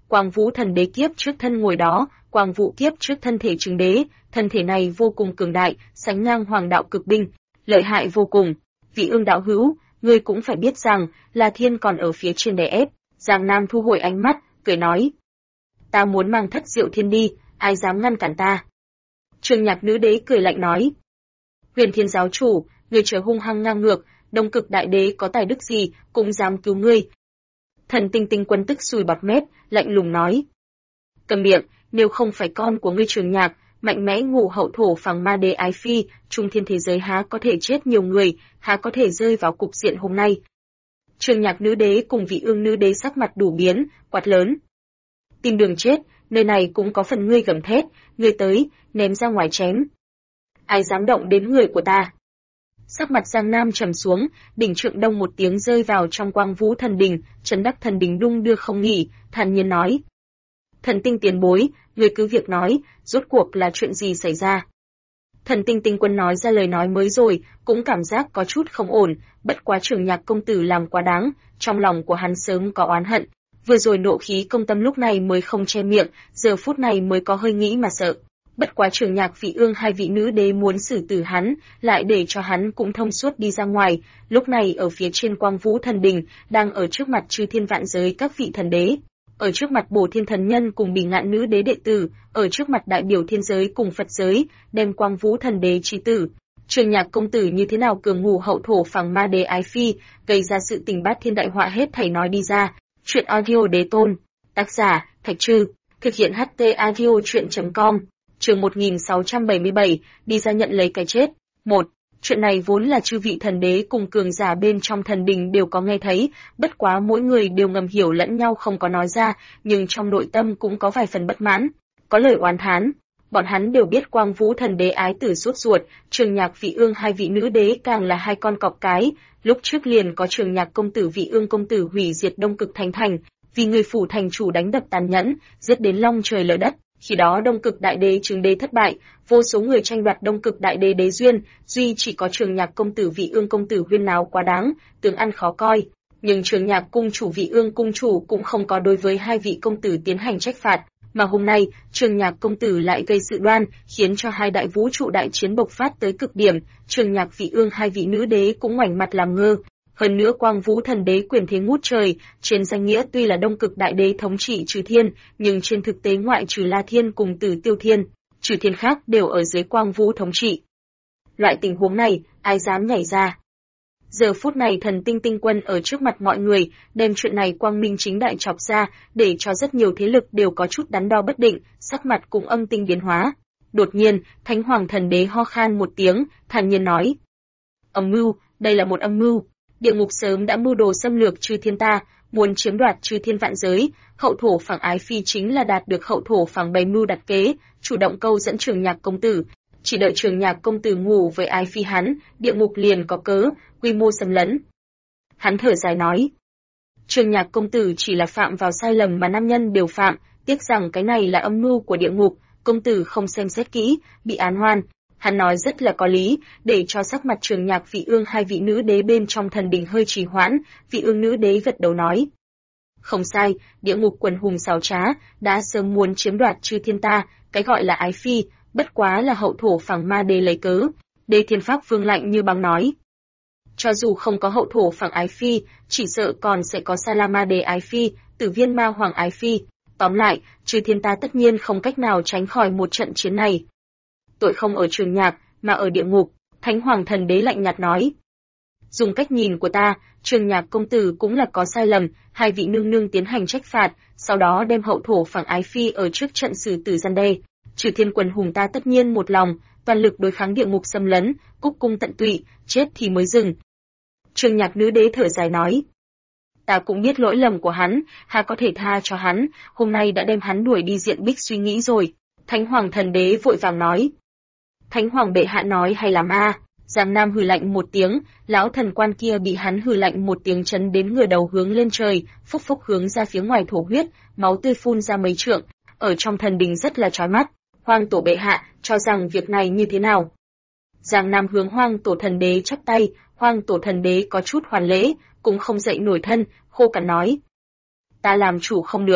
Quang Vũ Thần Đế kiếp trước thân ngồi đó, Quang Vũ kiếp trước thân thể chứng đế, thân thể này vô cùng cường đại, sánh ngang Hoàng đạo cực binh, lợi hại vô cùng. Vị Ương đạo hữu, ngươi cũng phải biết rằng, La Thiên còn ở phía trên đè ép. Giang Nam thu hồi ánh mắt, cười nói: ta muốn mang Thất Diệu Thiên đi, ai dám ngăn cản ta? Trường Nhạc Nữ Đế cười lạnh nói: Huyền Thiên giáo chủ, ngươi trở hung hăng ngang ngược, Đông Cực Đại Đế có tài đức gì, cũng dám cứu ngươi. Thần Tinh Tinh Quân tức sùi bọt mép, lạnh lùng nói: cầm miệng, nếu không phải con của ngươi Trường Nhạc, mạnh mẽ ngủ hậu thổ phẳng ma đế ái phi, trung thiên thế giới há có thể chết nhiều người, há có thể rơi vào cục diện hôm nay. Trường Nhạc Nữ Đế cùng Vị Ương Nữ Đế sắc mặt đủ biến, quát lớn: tìm đường chết, nơi này cũng có phần ngươi, gầm thét, ngươi tới, ném ra ngoài chém. Ai dám động đến người của ta? Sắc mặt Giang Nam trầm xuống, đỉnh trượng đông một tiếng rơi vào trong Quang Vũ Thần Đình, Trấn Đắc Thần Đình đung đưa không nghỉ, thản nhiên nói: Thần Tinh tiền bối, người cứ việc nói, rốt cuộc là chuyện gì xảy ra? Thần Tinh Tinh Quân nói ra lời nói mới rồi, cũng cảm giác có chút không ổn, bất quá Trường Nhạc công tử làm quá đáng, trong lòng của hắn sớm có oán hận, vừa rồi nộ khí công tâm lúc này mới không che miệng, giờ phút này mới có hơi nghĩ mà sợ. Bất quá Trường Nhạc Vị Ương hai vị nữ đế muốn xử tử hắn, lại để cho hắn cũng thông suốt đi ra ngoài, lúc này ở phía trên Quang Vũ Thần Đình, đang ở trước mặt chư thiên vạn giới các vị thần đế, ở trước mặt Bổ Thiên Thần Nhân cùng Bỉ Ngạn Nữ Đế đệ tử, ở trước mặt đại biểu thiên giới cùng Phật giới, đem Quang Vũ Thần Đế chí tử. Trường Nhạc công tử như thế nào cường ngủ hậu thổ phẳng ma đế ái phi, gây ra sự tình bát thiên đại họa hết thảy nói đi ra. Chuyện audio đế tôn, tác giả Thạch Trư, thực hiện HT audio truyện.com. Chương 1677, đi ra nhận lấy cái chết. 1. Chuyện này vốn là chư vị thần đế cùng cường giả bên trong thần đình đều có nghe thấy, bất quá mỗi người đều ngầm hiểu lẫn nhau không có nói ra, nhưng trong nội tâm cũng có vài phần bất mãn, có lời oán thán. Bọn hắn đều biết Quang Vũ Thần Đế ái tử suốt ruột, Trường Nhạc Vị Ương hai vị nữ đế càng là hai con cọp cái, lúc trước liền có Trường Nhạc công tử Vị Ương công tử hủy diệt Đông Cực Thánh Thành, vì người phủ thành chủ đánh đập tàn nhẫn, giết đến long trời lở đất. Khi đó Đông Cực Đại Đế chứng đế thất bại, vô số người tranh đoạt Đông Cực Đại Đế đế duyên, duy chỉ có Trường Nhạc công tử Vị Ương công tử huyên náo quá đáng, tướng ăn khó coi. Nhưng Trường Nhạc cung chủ Vị Ương cung chủ cũng không có đối với hai vị công tử tiến hành trách phạt, mà hôm nay Trường Nhạc công tử lại gây sự đoan, khiến cho hai đại vũ trụ đại chiến bộc phát tới cực điểm. Trường Nhạc Vị Ương hai vị nữ đế cũng ngoảnh mặt làm ngơ. Hơn nữa Quang Vũ Thần Đế quyền thế ngút trời, trên danh nghĩa tuy là Đông Cực Đại Đế thống trị trừ thiên, nhưng trên thực tế ngoại trừ La Thiên cùng Tử Tiêu Thiên, trừ thiên khác đều ở dưới Quang Vũ thống trị. Loại tình huống này, ai dám nhảy ra? Giờ phút này Thần Tinh Tinh Quân ở trước mặt mọi người, đem chuyện này quang minh chính đại chọc ra, để cho rất nhiều thế lực đều có chút đắn đo bất định, sắc mặt cũng âm tinh biến hóa. Đột nhiên, Thánh Hoàng Thần Đế ho khan một tiếng, thản nhiên nói: âm mưu, đây là một âm mưu. Địa ngục sớm đã mưu đồ xâm lược chư thiên ta, muốn chiếm đoạt chư thiên vạn giới, hậu thổ phẳng ái phi chính là đạt được hậu thổ phẳng bày mưu đặt kế, chủ động câu dẫn Trường Nhạc công tử, chỉ đợi Trường Nhạc công tử ngủ với ái phi hắn, địa ngục liền có cớ, quy mô xâm lấn. Hắn thở dài nói: Trường Nhạc công tử chỉ là phạm vào sai lầm mà nam nhân đều phạm, tiếc rằng cái này là âm mưu của địa ngục, công tử không xem xét kỹ, bị án oan. Hắn nói rất là có lý, để cho sắc mặt Trường Nhạc Vị Ương hai vị nữ đế bên trong thần đình hơi trì hoãn, Vị Ương nữ đế gật đầu nói: không sai, địa ngục quần hùng xảo trá, đã sớm muốn chiếm đoạt chư thiên ta, cái gọi là ái phi, bất quá là hậu thổ phẳng ma đế lấy cớ. Đế Thiên Pháp Vương lạnh như băng nói: cho dù không có hậu thổ phẳng ái phi, chỉ sợ còn sẽ có Sa La Ma đế ái phi, Tử Viên Ma Hoàng ái phi. Tóm lại, chư thiên ta tất nhiên không cách nào tránh khỏi một trận chiến này. Tội không ở Trường Nhạc, mà ở địa ngục, Thánh Hoàng Thần Đế lạnh nhạt nói. Dùng cách nhìn của ta, Trường Nhạc công tử cũng là có sai lầm, hai vị nương nương tiến hành trách phạt, sau đó đem hậu thổ phẳng ái phi ở trước trận xử tử gian đe. Trừ thiên quần hùng ta tất nhiên một lòng, toàn lực đối kháng địa ngục xâm lấn, cúc cung tận tụy, chết thì mới dừng. Trường Nhạc nữ đế thở dài nói. Ta cũng biết lỗi lầm của hắn, hà có thể tha cho hắn, hôm nay đã đem hắn đuổi đi diện bích suy nghĩ rồi. Thánh Hoàng Thần Đế vội vàng nói. Thánh Hoàng bệ hạ nói hay làm a? Giang Nam hừ lạnh một tiếng, lão thần quan kia bị hắn hừ lạnh một tiếng chấn đến ngửa đầu hướng lên trời, phúc phúc hướng ra phía ngoài thổ huyết, máu tươi phun ra mấy trượng, ở trong thần đình rất là chói mắt. Hoang tổ bệ hạ, cho rằng việc này như thế nào? Giang Nam hướng Hoang tổ thần đế chắp tay, Hoang tổ thần đế có chút hoàn lễ, cũng không dậy nổi thân, khô cằn nói. Ta làm chủ không được,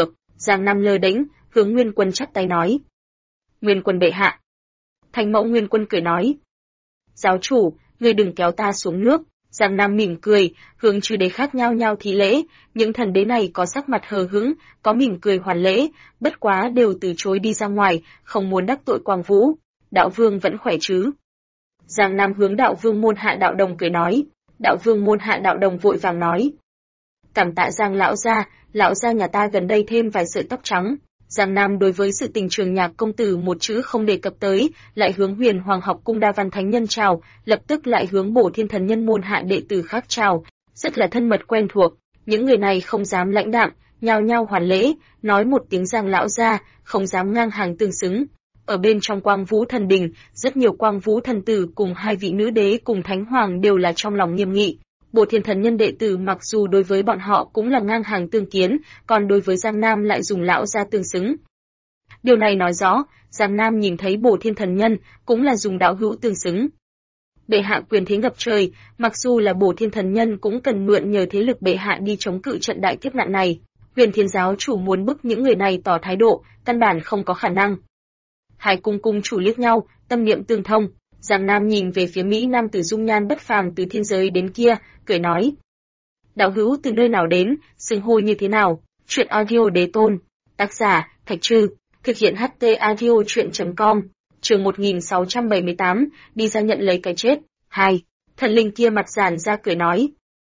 Giang Nam lơ đễnh, hướng Nguyên Quân chắp tay nói. Nguyên Quân bệ hạ. Thánh mẫu Nguyên Quân cười nói. Giáo chủ, ngươi đừng kéo ta xuống nước. Giang Nam mỉm cười, hướng chư đế khác nhao nhao thí lễ, những thần đế này có sắc mặt hờ hững, có mỉm cười hoàn lễ, bất quá đều từ chối đi ra ngoài, không muốn đắc tội Quang Vũ. Đạo vương vẫn khỏe chứ? Giang Nam hướng đạo vương môn hạ đạo đồng cười nói. Đạo vương môn hạ đạo đồng vội vàng nói. Cảm tạ Giang lão gia nhà ta gần đây thêm vài sợi tóc trắng. Giang Nam đối với sự tình Trường Nhạc công tử một chữ không đề cập tới, lại hướng Huyền Hoàng học cung Đa Văn thánh nhân chào, lập tức lại hướng Bổ Thiên thần nhân môn hạ đệ tử khác chào, rất là thân mật quen thuộc. Những người này không dám lãnh đạm, nhao nhao hoàn lễ, nói một tiếng Giang lão gia, không dám ngang hàng tương xứng. Ở bên trong Quang Vũ thần đình, rất nhiều Quang Vũ thần tử cùng hai vị nữ đế cùng thánh hoàng đều là trong lòng nghiêm nghị. Bổ Thiên thần nhân đệ tử mặc dù đối với bọn họ cũng là ngang hàng tương kiến, còn đối với Giang Nam lại dùng lão gia tương xứng. Điều này nói rõ, Giang Nam nhìn thấy Bổ Thiên thần nhân cũng là dùng đạo hữu tương xứng. Bệ hạ quyền thế ngập trời, mặc dù là Bổ Thiên thần nhân cũng cần mượn nhờ thế lực bệ hạ đi chống cự trận đại kiếp nạn này. Huyền Thiên giáo chủ muốn bức những người này tỏ thái độ, căn bản không có khả năng. Hai cung chủ liếc nhau, tâm niệm tương thông. Giang Nam nhìn về phía Mỹ Nam tử dung nhan bất phàm từ thiên giới đến kia, cười nói. Đạo hữu từ nơi nào đến, xưng hô như thế nào? Chuyện audio đế tôn. Tác giả, Thạch Trư. Thực hiện HT audio chuyện.com. Chương 1678, đi ra nhận lấy cái chết. 2. Thần linh kia mặt giản ra cười nói.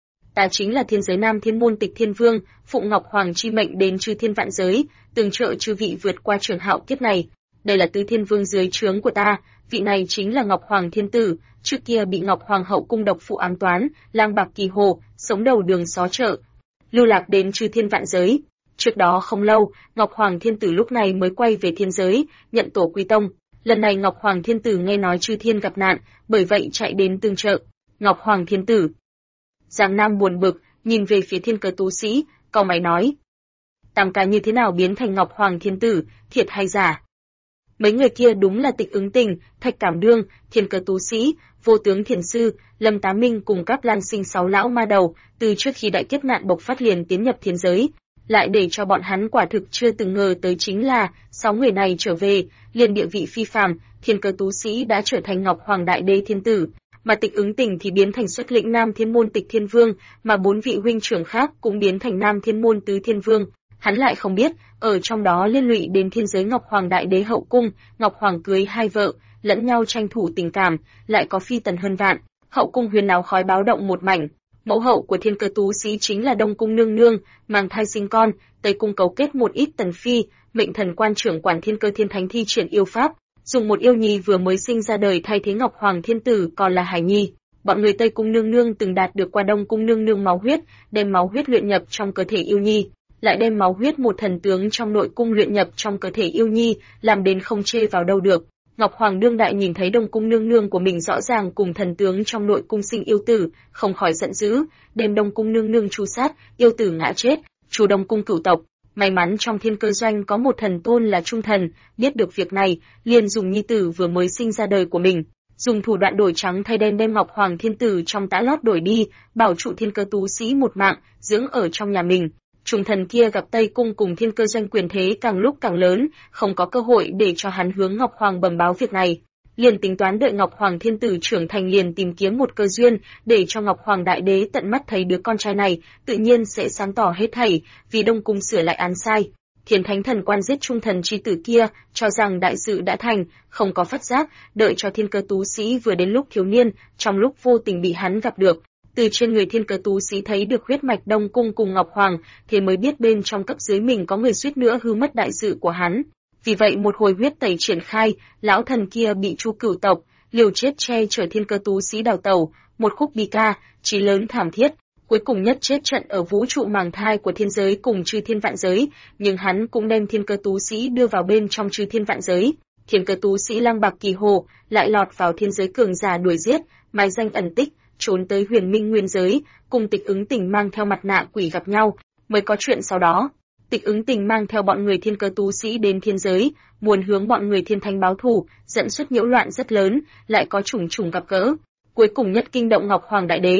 Ta chính là thiên giới Nam Thiên môn Tịch Thiên Vương, phụng Ngọc Hoàng chi mệnh đến chư thiên vạn giới, từng trợ chư vị vượt qua trường hạo kiếp này. Đây là Tứ Thiên Vương dưới trướng của ta, vị này chính là Ngọc Hoàng Thiên Tử, trước kia bị Ngọc Hoàng hậu cung độc phụ ám toán, lang bạc kỳ hồ, sống đầu đường xó chợ, lưu lạc đến chư thiên vạn giới. Trước đó không lâu, Ngọc Hoàng Thiên Tử lúc này mới quay về thiên giới, nhận tổ quy tông. Lần này Ngọc Hoàng Thiên Tử nghe nói chư thiên gặp nạn, bởi vậy chạy đến tương trợ. Ngọc Hoàng Thiên Tử. Giang Nam buồn bực, nhìn về phía Thiên Cơ Tú Sĩ, cau mày nói: Tam ca như thế nào biến thành Ngọc Hoàng Thiên Tử, thiệt hay giả? Mấy người kia đúng là Tịch Ứng Tình, Thạch Cảm Đương, Thiên Cơ Tú Sĩ, Vô Tướng Thiền Sư, Lâm Tá Minh cùng Cáp Lan Sinh 6 lão ma đầu, từ trước khi đại kiếp nạn bộc phát liền tiến nhập thiên giới. Lại để cho bọn hắn quả thực chưa từng ngờ tới chính là, 6 người này trở về, liền địa vị phi phàm, Thiên Cơ Tú Sĩ đã trở thành Ngọc Hoàng Đại Đế Thiên Tử, mà Tịch Ứng Tình thì biến thành xuất lĩnh Nam Thiên môn Tịch Thiên Vương, mà 4 vị huynh trưởng khác cũng biến thành Nam Thiên môn Tứ Thiên Vương. Hắn lại không biết, ở trong đó liên lụy đến thiên giới Ngọc Hoàng Đại Đế hậu cung, Ngọc Hoàng cưới hai vợ, lẫn nhau tranh thủ tình cảm, lại có phi tần hơn vạn, hậu cung huyền áo khói báo động một mảnh. Mẫu hậu của Thiên Cơ Tú Sĩ chính là Đông cung nương nương, mang thai sinh con, Tây cung cấu kết một ít tần phi, mệnh thần quan trưởng quản Thiên Cơ Thiên Thánh thi triển yêu pháp, dùng một yêu nhi vừa mới sinh ra đời thay thế Ngọc Hoàng Thiên Tử còn là hải nhi. Bọn người Tây cung nương nương từng đạt được qua Đông cung nương nương máu huyết, đem máu huyết luyện nhập trong cơ thể yêu nhi, lại đem máu huyết một thần tướng trong nội cung luyện nhập trong cơ thể yêu nhi, làm đến không chê vào đâu được. Ngọc Hoàng đương đại nhìn thấy Đông cung nương nương của mình rõ ràng cùng thần tướng trong nội cung sinh yêu tử, không khỏi giận dữ, đem Đông cung nương nương tru sát, yêu tử ngã chết, chu Đông cung cửu tộc. May mắn trong Thiên Cơ doanh có một thần tôn là Trung Thần, biết được việc này, liền dùng nhi tử vừa mới sinh ra đời của mình, dùng thủ đoạn đổi trắng thay đen đem Ngọc Hoàng Thiên Tử trong tã lót đổi đi, bảo trụ Thiên Cơ Tú Sĩ một mạng, dưỡng ở trong nhà mình. Trung Thần kia gặp Tây cung cùng Thiên Cơ doanh quyền thế càng lúc càng lớn, không có cơ hội để cho hắn hướng Ngọc Hoàng bẩm báo việc này, liền tính toán đợi Ngọc Hoàng Thiên Tử trưởng thành liền tìm kiếm một cơ duyên, để cho Ngọc Hoàng Đại Đế tận mắt thấy đứa con trai này, tự nhiên sẽ sáng tỏ hết thảy, vì Đông cung sửa lại án sai. Thiên Thánh thần quan giết Trung Thần chi tử kia, cho rằng đại sự đã thành, không có phát giác, đợi cho Thiên Cơ Tú Sĩ vừa đến lúc thiếu niên, trong lúc vô tình bị hắn gặp được. Từ trên người Thiên Cơ Tú Sĩ thấy được huyết mạch Đông cung cùng Ngọc Hoàng, thế mới biết bên trong cấp dưới mình có người suýt nữa hư mất đại sự của hắn. Vì vậy một hồi huyết tẩy triển khai, lão thần kia bị Chu cửu tộc, liều chết che chở Thiên Cơ Tú Sĩ đào tẩu, một khúc bi ca, chí lớn thảm thiết, cuối cùng nhất chết trận ở vũ trụ màng thai của thiên giới cùng chư thiên vạn giới, nhưng hắn cũng đem Thiên Cơ Tú Sĩ đưa vào bên trong chư thiên vạn giới. Thiên Cơ Tú Sĩ lang bạc kỳ hồ, lại lọt vào thiên giới cường giả đuổi giết, mai danh ẩn tích, trốn tới Huyền Minh nguyên giới, cùng Tịch Ứng Tình mang theo mặt nạ quỷ gặp nhau, mới có chuyện sau đó. Tịch Ứng Tình mang theo bọn người Thiên Cơ Tú Sĩ đến thiên giới, muốn hướng bọn người Thiên Thánh báo thù, dẫn xuất nhiễu loạn rất lớn, lại có trùng trùng gặp gỡ, cuối cùng nhất kinh động Ngọc Hoàng Đại Đế.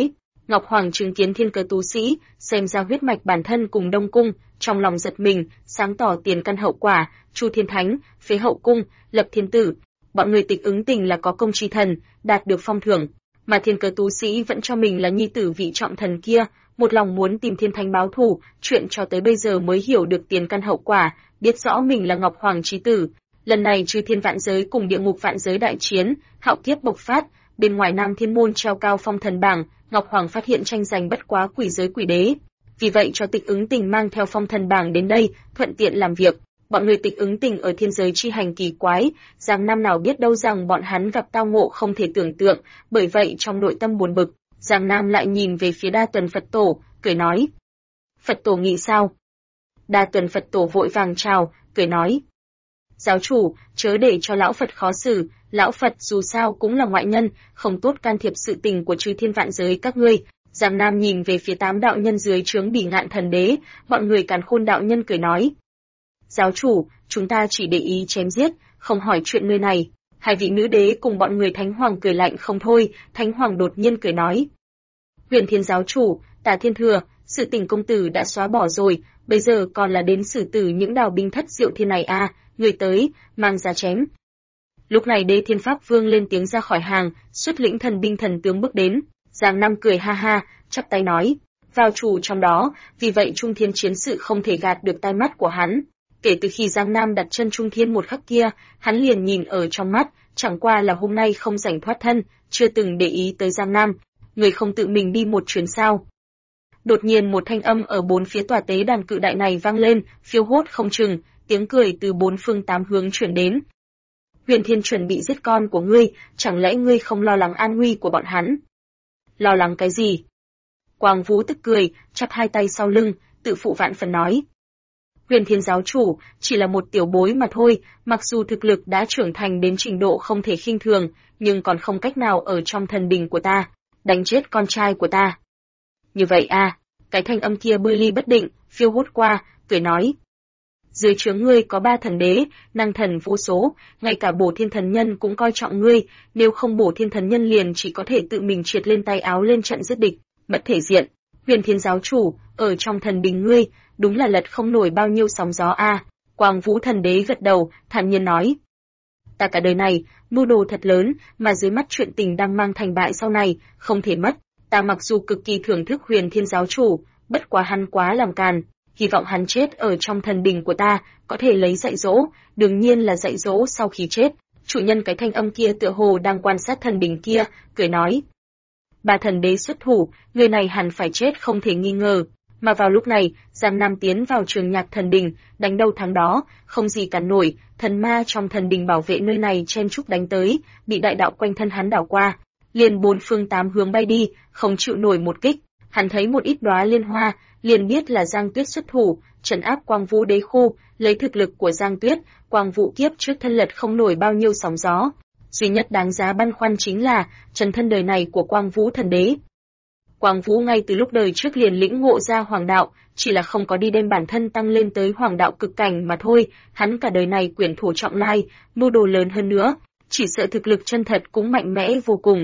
Ngọc Hoàng chứng kiến thiên cơ tú sĩ, xem ra huyết mạch bản thân cùng Đông Cung, trong lòng giật mình, sáng tỏ tiền căn hậu quả, Chu Thiên Thánh, phế hậu cung, lập thiên tử. Bọn người Tịch Ứng Tình là có công tri thần, đạt được phong thưởng, mà thiên cơ tú sĩ vẫn cho mình là nhi tử vị trọng thần kia, một lòng muốn tìm Thiên Thánh báo thù, chuyện cho tới bây giờ mới hiểu được tiền căn hậu quả, biết rõ mình là Ngọc Hoàng chí tử. Lần này Chư Thiên vạn giới cùng địa ngục vạn giới đại chiến, hạo kiếp bộc phát, bên ngoài Nam Thiên môn treo cao phong thần bảng, Ngọc Hoàng phát hiện tranh giành bất quá quỷ giới quỷ đế. Vì vậy cho Tịch Ứng Tình mang theo phong thần bảng đến đây, thuận tiện làm việc. Bọn người Tịch Ứng Tình ở thiên giới chi hành kỳ quái, Giang Nam nào biết đâu rằng bọn hắn gặp tao ngộ không thể tưởng tượng, bởi vậy trong nội tâm buồn bực, Giang Nam lại nhìn về phía Đa Tuần Phật Tổ, cười nói: "Phật Tổ nghĩ sao?" Đa Tuần Phật Tổ vội vàng chào, cười nói: "Giáo chủ, chớ để cho lão Phật khó xử, lão Phật dù sao cũng là ngoại nhân, không tốt can thiệp sự tình của Chư Thiên vạn giới các ngươi." Giang Nam nhìn về phía 8 đạo nhân dưới trướng Bỉ Ngạn Thần Đế, bọn người Càn Khôn đạo nhân cười nói: "Giáo chủ, chúng ta chỉ để ý chém giết, không hỏi chuyện nơi này." Hai vị nữ đế cùng bọn người Thánh Hoàng cười lạnh không thôi, Thánh Hoàng đột nhiên cười nói: "Huyền Thiên giáo chủ, Tả Thiên Thừa, sự tình công tử đã xóa bỏ rồi, bây giờ còn là đến xử tử những đào binh thất diệu thiên này à, người tới, mang ra chém." Lúc này Đế Thiên Pháp Vương lên tiếng ra khỏi hàng, xuất lĩnh thần binh thần tướng bước đến. Giang Nam cười ha ha, chắp tay nói: "Vào chủ trong đó, vì vậy Trung Thiên chiến sự không thể gạt được tai mắt của hắn." Kể từ khi Giang Nam đặt chân Trung Thiên một khắc kia, hắn liền nhìn ở trong mắt, chẳng qua là hôm nay không rảnh thoát thân, chưa từng để ý tới Giang Nam. Người không tự mình đi một chuyến sao? Đột nhiên một thanh âm ở bốn phía tòa tế đàn cự đại này vang lên, phiêu hốt không chừng, tiếng cười từ bốn phương tám hướng chuyển đến. "Huyền Thiên chuẩn bị giết con của ngươi, chẳng lẽ ngươi không lo lắng an nguy của bọn hắn?" "Lo lắng cái gì?" Quang Vũ tức cười, chắp hai tay sau lưng, tự phụ vạn phần nói: "Huyền Thiên giáo chủ, chỉ là một tiểu bối mà thôi, mặc dù thực lực đã trưởng thành đến trình độ không thể khinh thường, nhưng còn không cách nào ở trong thần đình của ta, đánh chết con trai của ta." "Như vậy à?" Cái thanh âm kia bươi ly bất định, phiêu hốt qua, cười nói: "Dưới trướng ngươi có 3 thần đế, năng thần vô số, ngay cả Bổ Thiên thần nhân cũng coi trọng ngươi, nếu không Bổ Thiên thần nhân liền chỉ có thể tự mình triệt lên tay áo lên trận giết địch, mất thể diện. Huyền Thiên giáo chủ, ở trong thần đình ngươi, đúng là lật không nổi bao nhiêu sóng gió a." Quang Vũ thần đế gật đầu, thản nhiên nói: "Ta cả đời này, mưu đồ thật lớn, mà dưới mắt chuyện tình đang mang thành bại sau này, không thể mất. Ta mặc dù cực kỳ thưởng thức Huyền Thiên giáo chủ, bất quá hắn quá làm càn, hy vọng hắn chết ở trong thần đình của ta, có thể lấy dạy dỗ, đương nhiên là dạy dỗ sau khi chết." Chủ nhân cái thanh âm kia tựa hồ đang quan sát thần đình kia, cười nói: "Ba thần đế xuất thủ, người này hẳn phải chết không thể nghi ngờ." Mà vào lúc này, Giang Nam tiến vào trường nhạc thần đình, đánh đâu thắng đó, không gì cản nổi, thần ma trong thần đình bảo vệ nơi này chen chúc đánh tới, bị đại đạo quanh thân hắn đảo qua, liền bốn phương tám hướng bay đi, không chịu nổi một kích. Hắn thấy một ít đóa liên hoa, liền biết là Giang Tuyết xuất thủ, trấn áp Quang Vũ đế khu, lấy thực lực của Giang Tuyết, Quang Vũ kiếp trước thân lật không nổi bao nhiêu sóng gió. Duy nhất đáng giá băn khoăn chính là trần thân đời này của Quang Vũ thần đế. Quang Vũ ngay từ lúc đời trước liền lĩnh ngộ ra hoàng đạo, chỉ là không có đi đem bản thân tăng lên tới hoàng đạo cực cảnh mà thôi, hắn cả đời này quyển thổ trọng lai, mưu đồ lớn hơn nữa, chỉ sợ thực lực chân thật cũng mạnh mẽ vô cùng.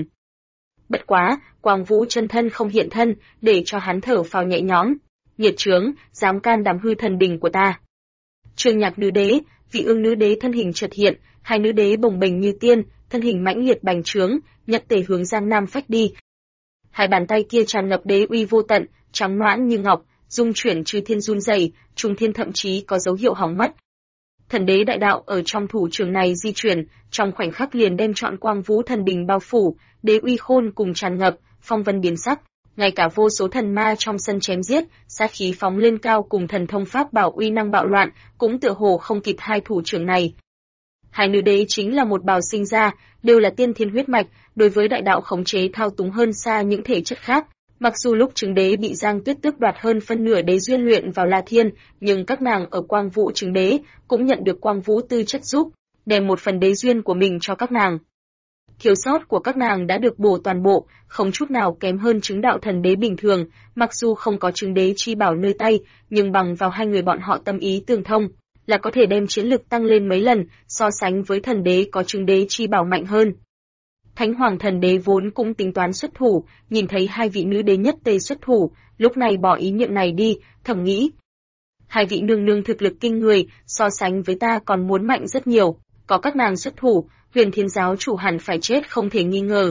Bất quá, Quang Vũ chân thân không hiện thân, để cho hắn thở phào nhẹ nhõm. Nghiệt chướng, dám can đảm hư thần đình của ta. Trường nhạc nữ đế, vị ương nữ đế thân hình chợt hiện, hai nữ đế bồng bềnh như tiên, thân hình mãnh liệt bành trướng, nhật tề hướng Giang Nam phách đi. Hai bàn tay kia tràn ngập đế uy vô tận, trắng nõn như ngọc, dung chuyển chư thiên run rẩy, trung thiên thậm chí có dấu hiệu hỏng mất. Thần đế đại đạo ở trong thủ trường này di chuyển, trong khoảnh khắc liền đem trọn Quang Vũ thần đình bao phủ, đế uy khôn cùng tràn ngập, phong vân biến sắc, ngay cả vô số thần ma trong sân chém giết, sát khí phóng lên cao cùng thần thông pháp bảo uy năng bạo loạn, cũng tựa hồ không kịp hai thủ trưởng này. Hai nữ đế chính là một bào sinh ra, đều là tiên thiên huyết mạch, đối với đại đạo khống chế thao túng hơn xa những thể chất khác. Mặc dù lúc chứng đế bị Giang Tuyết tước đoạt hơn phân nửa đế duyên luyện vào La Thiên, nhưng các nàng ở Quang Vũ chứng đế cũng nhận được Quang Vũ tư chất giúp, đem một phần đế duyên của mình cho các nàng. Thiếu sót của các nàng đã được bổ toàn bộ, không chút nào kém hơn chứng đạo thần đế bình thường, mặc dù không có chứng đế chi bảo nơi tay, nhưng bằng vào hai người bọn họ tâm ý tương thông, là có thể đem chiến lực tăng lên mấy lần, so sánh với thần đế có chứng đế chi bảo mạnh hơn. Thánh Hoàng Thần Đế vốn cũng tính toán xuất thủ, nhìn thấy hai vị nữ đế nhất tề xuất thủ, lúc này bỏ ý niệm này đi, thầm nghĩ. Hai vị nương nương thực lực kinh người, so sánh với ta còn muốn mạnh rất nhiều, có các nàng xuất thủ, Huyền Thiên giáo chủ hẳn phải chết không thể nghi ngờ.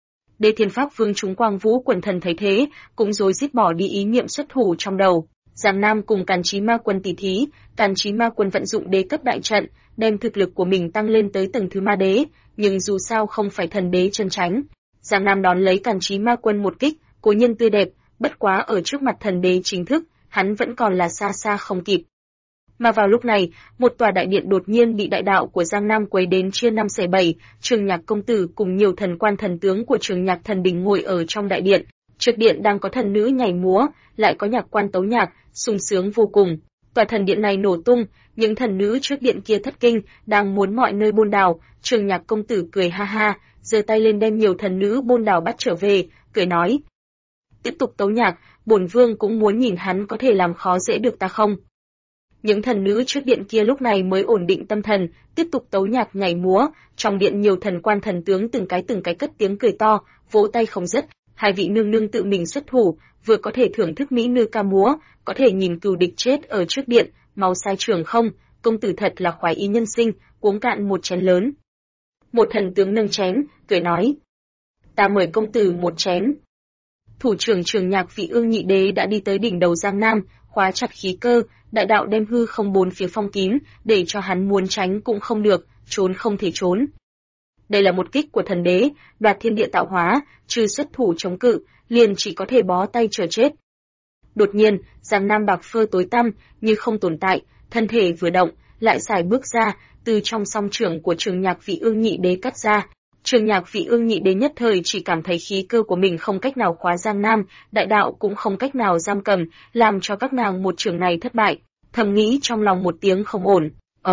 Đế Thiên Pháp Vương chúng Quang Vũ quần thần thấy thế, cũng rối rít bỏ đi ý niệm xuất thủ trong đầu. Giang Nam cùng Càn Chí Ma Quân tỷ thí, Càn Chí Ma Quân vận dụng đế cấp đại trận, đem thực lực của mình tăng lên tới tầng thứ ma đế, nhưng dù sao không phải thần đế chân chánh. Giang Nam đón lấy Càn Chí Ma Quân một kích, cố nhân tươi đẹp, bất quá ở trước mặt thần đế chính thức, hắn vẫn còn là xa xa không kịp. Mà vào lúc này, một tòa đại điện đột nhiên bị đại đạo của Giang Nam quấy đến chia năm xẻ bảy, Trường Nhạc công tử cùng nhiều thần quan thần tướng của Trường Nhạc thần đình ngồi ở trong đại điện. Trước điện đang có thần nữ nhảy múa, lại có nhạc quan tấu nhạc, sung sướng vô cùng. Tòa thần điện này nổ tung, những thần nữ trước điện kia thất kinh, đang muốn mọi nơi bôn đào. Trường Nhạc công tử cười ha ha, giơ tay lên đem nhiều thần nữ bôn đào bắt trở về, cười nói: tiếp tục tấu nhạc, bổn vương cũng muốn nhìn hắn có thể làm khó dễ được ta không. Những thần nữ trước điện kia lúc này mới ổn định tâm thần, tiếp tục tấu nhạc nhảy múa. Trong điện nhiều thần quan thần tướng từng cái cất tiếng cười to, vỗ tay không dứt. Hai vị nương nương tự mình xuất thủ, vừa có thể thưởng thức mỹ nữ ca múa, có thể nhìn cừu địch chết ở trước điện, máu sai trường không, công tử thật là khoái ý nhân sinh, uống cạn một chén lớn. Một thần tướng nâng chén, cười nói: ta mời công tử một chén. Thủ trưởng Trường Nhạc Vị Ương nhị đế đã đi tới đỉnh đầu Giang Nam, khóa chặt khí cơ, đại đạo đem hư không bốn phía phong kín, để cho hắn muốn tránh cũng không được, trốn không thể trốn. Đây là một kích của thần đế, đoạt thiên địa tạo hóa, trừ xuất thủ chống cự, liền chỉ có thể bó tay chờ chết. Đột nhiên, Giang Nam bạc phơ tối tăm, như không tồn tại, thân thể vừa động, lại xài bước ra, từ trong song trưởng của Trường Nhạc Vị Ương nhị đế cắt ra. Trường Nhạc Vị Ương nhị đế nhất thời chỉ cảm thấy khí cơ của mình không cách nào khóa Giang Nam, đại đạo cũng không cách nào giam cầm, làm cho các nàng một trường này thất bại. Thầm nghĩ trong lòng một tiếng không ổn.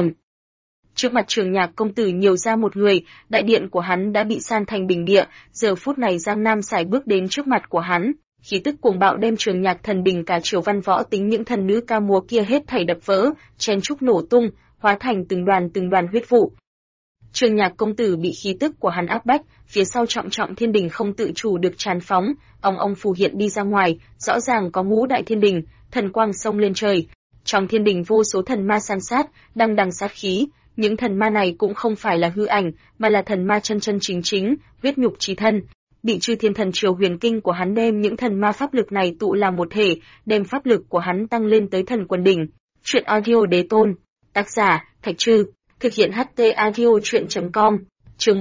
Trước mặt Trường Nhạc công tử nhiều ra một người, đại điện của hắn đã bị san thành bình địa, giờ phút này Giang Nam sải bước đến trước mặt của hắn, khí tức cuồng bạo đem Trường Nhạc thần bình cả triều văn võ tính những thần nữ ca múa kia hết thảy đập vỡ, chen trúc nổ tung, hóa thành từng đoàn huyết vụ. Trường Nhạc công tử bị khí tức của hắn áp bách, phía sau trọng thiên đình không tự chủ được tràn phóng, ông phù hiện đi ra ngoài, rõ ràng có ngũ đại thiên đình, thần quang xông lên trời. Trong thiên đình vô số thần ma san sát, đằng sát khí, những thần ma này cũng không phải là hư ảnh, mà là thần ma chân chính, huyết nhục chí thân. Bị Chư Thiên Thần Triều huyền kinh của hắn đem những thần ma pháp lực này tụ làm một thể, đem pháp lực của hắn tăng lên tới thần quân đỉnh. Truyện audio đế tôn, tác giả Thạch Trư, thực hiện HT audio truyện.com. Chương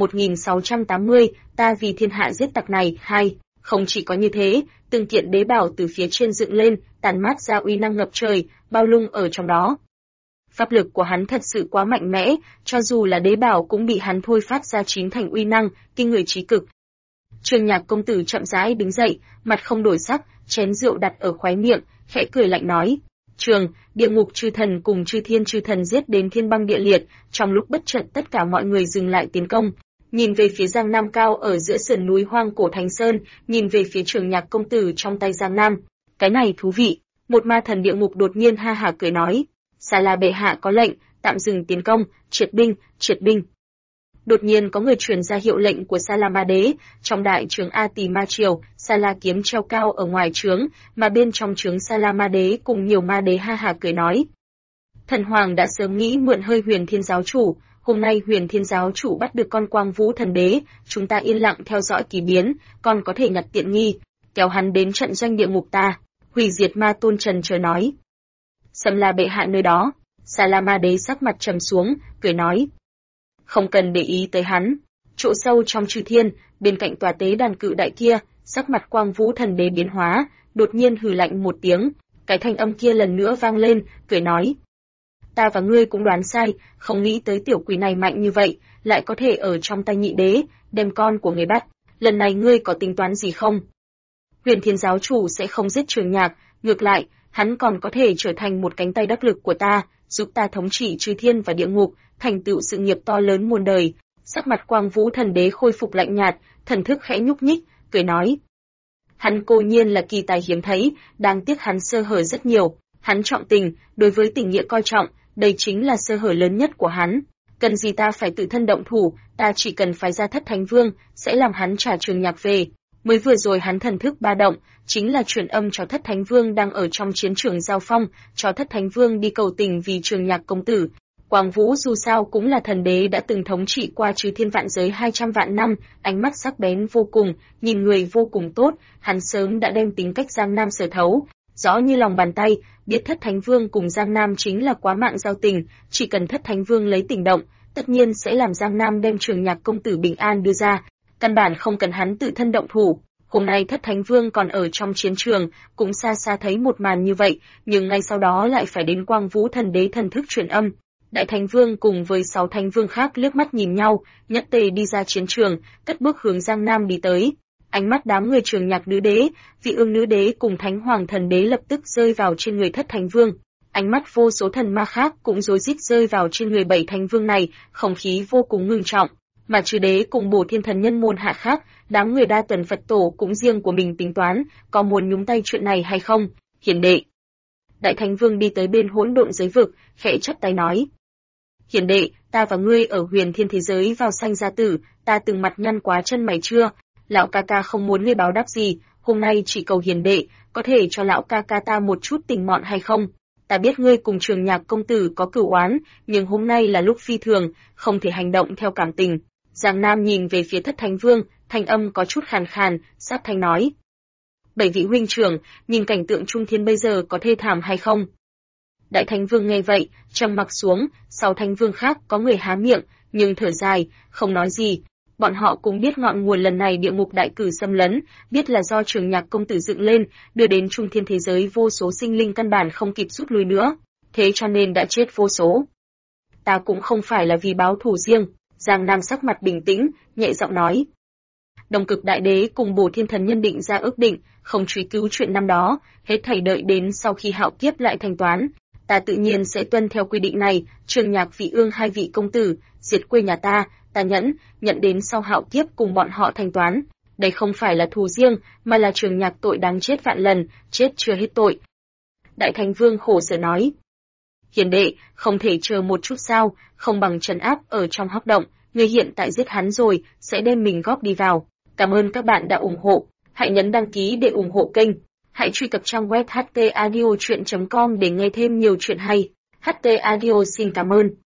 1680, ta vì thiên hạ giết tặc này. 2. Không chỉ có như thế, từng kiện đế bảo từ phía trên dựng lên, tàn mát ra uy năng ngập trời, bao lung ở trong đó. Pháp lực của hắn thật sự quá mạnh mẽ, cho dù là đế bảo cũng bị hắn thôi phát ra chín thành uy năng, kinh người trí cực. Trường Nhạc công tử chậm rãi đứng dậy, mặt không đổi sắc, chén rượu đặt ở khóe miệng, khẽ cười lạnh nói: Trường, địa ngục chư thần cùng chư thiên chư thần giết đến thiên băng địa liệt, trong lúc bất chợt tất cả mọi người dừng lại tiến công. Nhìn về phía Giang Nam cao ở giữa sườn núi hoang cổ Thánh Sơn, nhìn về phía Trường Nhạc công tử trong tay Giang Nam. Cái này thú vị. Một ma thần địa ngục đột nhiên ha hả cười nói: Sa La bệ hạ có lệnh, tạm dừng tiến công, triệt binh. Đột nhiên có người truyền ra hiệu lệnh của Sa La Ma Đế, trong đại trướng A Tỳ Ma Triều, Sa La kiếm treo cao ở ngoài trướng, mà bên trong trướng Sa La Ma Đế cùng nhiều ma đế ha hả cười nói: Thần Hoàng đã sớm nghĩ mượn hơi Huyền Thiên giáo chủ, hôm nay Huyền Thiên giáo chủ bắt được con Quang Vũ thần đế, chúng ta yên lặng theo dõi kỳ biến, còn có thể nhặt tiện nghi, kéo hắn đến trận doanh địa ngục ta. Hủy diệt ma tôn trần chờ nói: Sâm La bệ hạ nơi đó. Sa La Ma Đế sắc mặt trầm xuống, cười nói: Không cần để ý tới hắn. Chỗ sâu trong chư thiên, bên cạnh tòa tế đàn cự đại kia, sắc mặt Quang Vũ thần đế biến hóa, đột nhiên hừ lạnh một tiếng, cái thanh âm kia lần nữa vang lên, cười nói: Ta và ngươi cũng đoán sai, không nghĩ tới tiểu quỷ này mạnh như vậy, lại có thể ở trong tay nhị đế, đem con của người bắt. Lần này ngươi có tính toán gì không? Huyền Thiên giáo chủ sẽ không giết Trường Nhạc, ngược lại, hắn còn có thể trở thành một cánh tay đắc lực của ta, giúp ta thống trị chư thiên và địa ngục, thành tựu sự nghiệp to lớn muôn đời. Sắc mặt Quang Vũ thần đế khôi phục lạnh nhạt, thần thức khẽ nhúc nhích, cười nói: Hắn cố nhiên là kỳ tài hiếm thấy, đáng tiếc hắn sơ hở rất nhiều. Hắn trọng tình, đối với tình nghĩa coi trọng, đây chính là sơ hở lớn nhất của hắn. cần gì ta phải tự thân động thủ, ta chỉ cần phái ra Thất Thánh Vương, sẽ làm hắn trả Trường Nhạc về. Mới vừa rồi hắn thần thức ba động, chính là truyền âm cho Thất Thánh Vương đang ở trong chiến trường giao phong, cho Thất Thánh Vương đi cầu tình vì Trường Nhạc công tử. Quang Vũ dù sao cũng là thần đế đã từng thống trị qua chư thiên vạn giới 200 vạn năm, ánh mắt sắc bén vô cùng, nhìn người vô cùng tốt, hắn sớm đã đem tính cách Giang Nam sở thấu, rõ như lòng bàn tay, biết Thất Thánh Vương cùng Giang Nam chính là quá mạng giao tình, chỉ cần Thất Thánh Vương lấy tình động, tất nhiên sẽ làm Giang Nam đem Trường Nhạc công tử bình an đưa ra, căn bản không cần hắn tự thân động thủ. Hôm nay Thất Thánh Vương còn ở trong chiến trường, cũng xa xa thấy một màn như vậy, nhưng ngay sau đó lại phải đến Quang Vũ thần đế thần thức truyền âm. Đại Thánh Vương cùng với 6 Thánh Vương khác liếc mắt nhìn nhau, nhất tề đi ra chiến trường, cất bước hướng Giang Nam đi tới. Ánh mắt đám người Trường Nhạc nữ đế, Vị Ương nữ đế cùng Thánh Hoàng thần đế lập tức rơi vào trên người Thất Thánh Vương. Ánh mắt vô số thần ma khác cũng rối rít rơi vào trên người 7 Thánh Vương này, không khí vô cùng ngưng trọng. Mà Trừ đế cùng Bổ Thiên thần nhân môn hạ khác, đám người Đa Tuần Phật tổ cũng riêng của mình tính toán, có muốn nhúng tay chuyện này hay không? Hiển đệ. Đại Thánh Vương đi tới bên hỗn độn giới vực, khẽ chắp tay nói: Hiển đệ, ta và ngươi ở huyền thiên thế giới vào sanh ra tử, ta từng mặt nhăn quá chân mày chưa? Lão ca ca không muốn ngươi báo đáp gì, hôm nay chỉ cầu hiền đệ, có thể cho lão ca ca ta một chút tình mọn hay không? Ta biết ngươi cùng Trường Nhạc công tử có cửu oán, nhưng hôm nay là lúc phi thường, không thể hành động theo cảm tình. Giang Nam nhìn về phía Thất Thánh Vương, thanh âm có chút khàn khàn, sát thanh nói: 7 vị huynh trưởng, nhìn cảnh tượng trung thiên bây giờ có thê thảm hay không? Đại Thánh Vương nghe vậy, trầm mặc xuống, 6 Thánh Vương khác có người há miệng, nhưng thở dài, không nói gì. Bọn họ cũng biết ngọn nguồn lần này địa ngục đại cử xâm lấn, biết là do Trường Nhạc công tử dựng lên, đưa đến trung thiên thế giới vô số sinh linh căn bản không kịp rút lui nữa, thế cho nên đã chết vô số. Ta cũng không phải là vì báo thù riêng, Giang Nam sắc mặt bình tĩnh, nhẹ giọng nói. Đồng Cực Đại Đế cùng Bổ Thiên thần nhân định ra ước định, không truy cứu chuyện năm đó, hết thảy đợi đến sau khi hạo kiếp lại thanh toán. Ta tự nhiên sẽ tuân theo quy định này, Trường Nhạc Vị Ương 2 vị công tử, diệt quê nhà ta nhận đến sau hạo kiếp cùng bọn họ thanh toán. Đây không phải là thù riêng, mà là Trường Nhạc tội đáng chết vạn lần, chết chưa hết tội. Đại Thánh Vương khổ sở nói. Hiền đệ, không thể chờ một chút sao, không bằng trấn áp ở trong hắc động, người hiện tại giết hắn rồi, sẽ đem mình góp đi vào. Cảm ơn các bạn đã ủng hộ, hãy nhấn đăng ký để ủng hộ kênh. Hãy truy cập trang web htaudio.com để nghe thêm nhiều chuyện hay. HT Audio xin cảm ơn.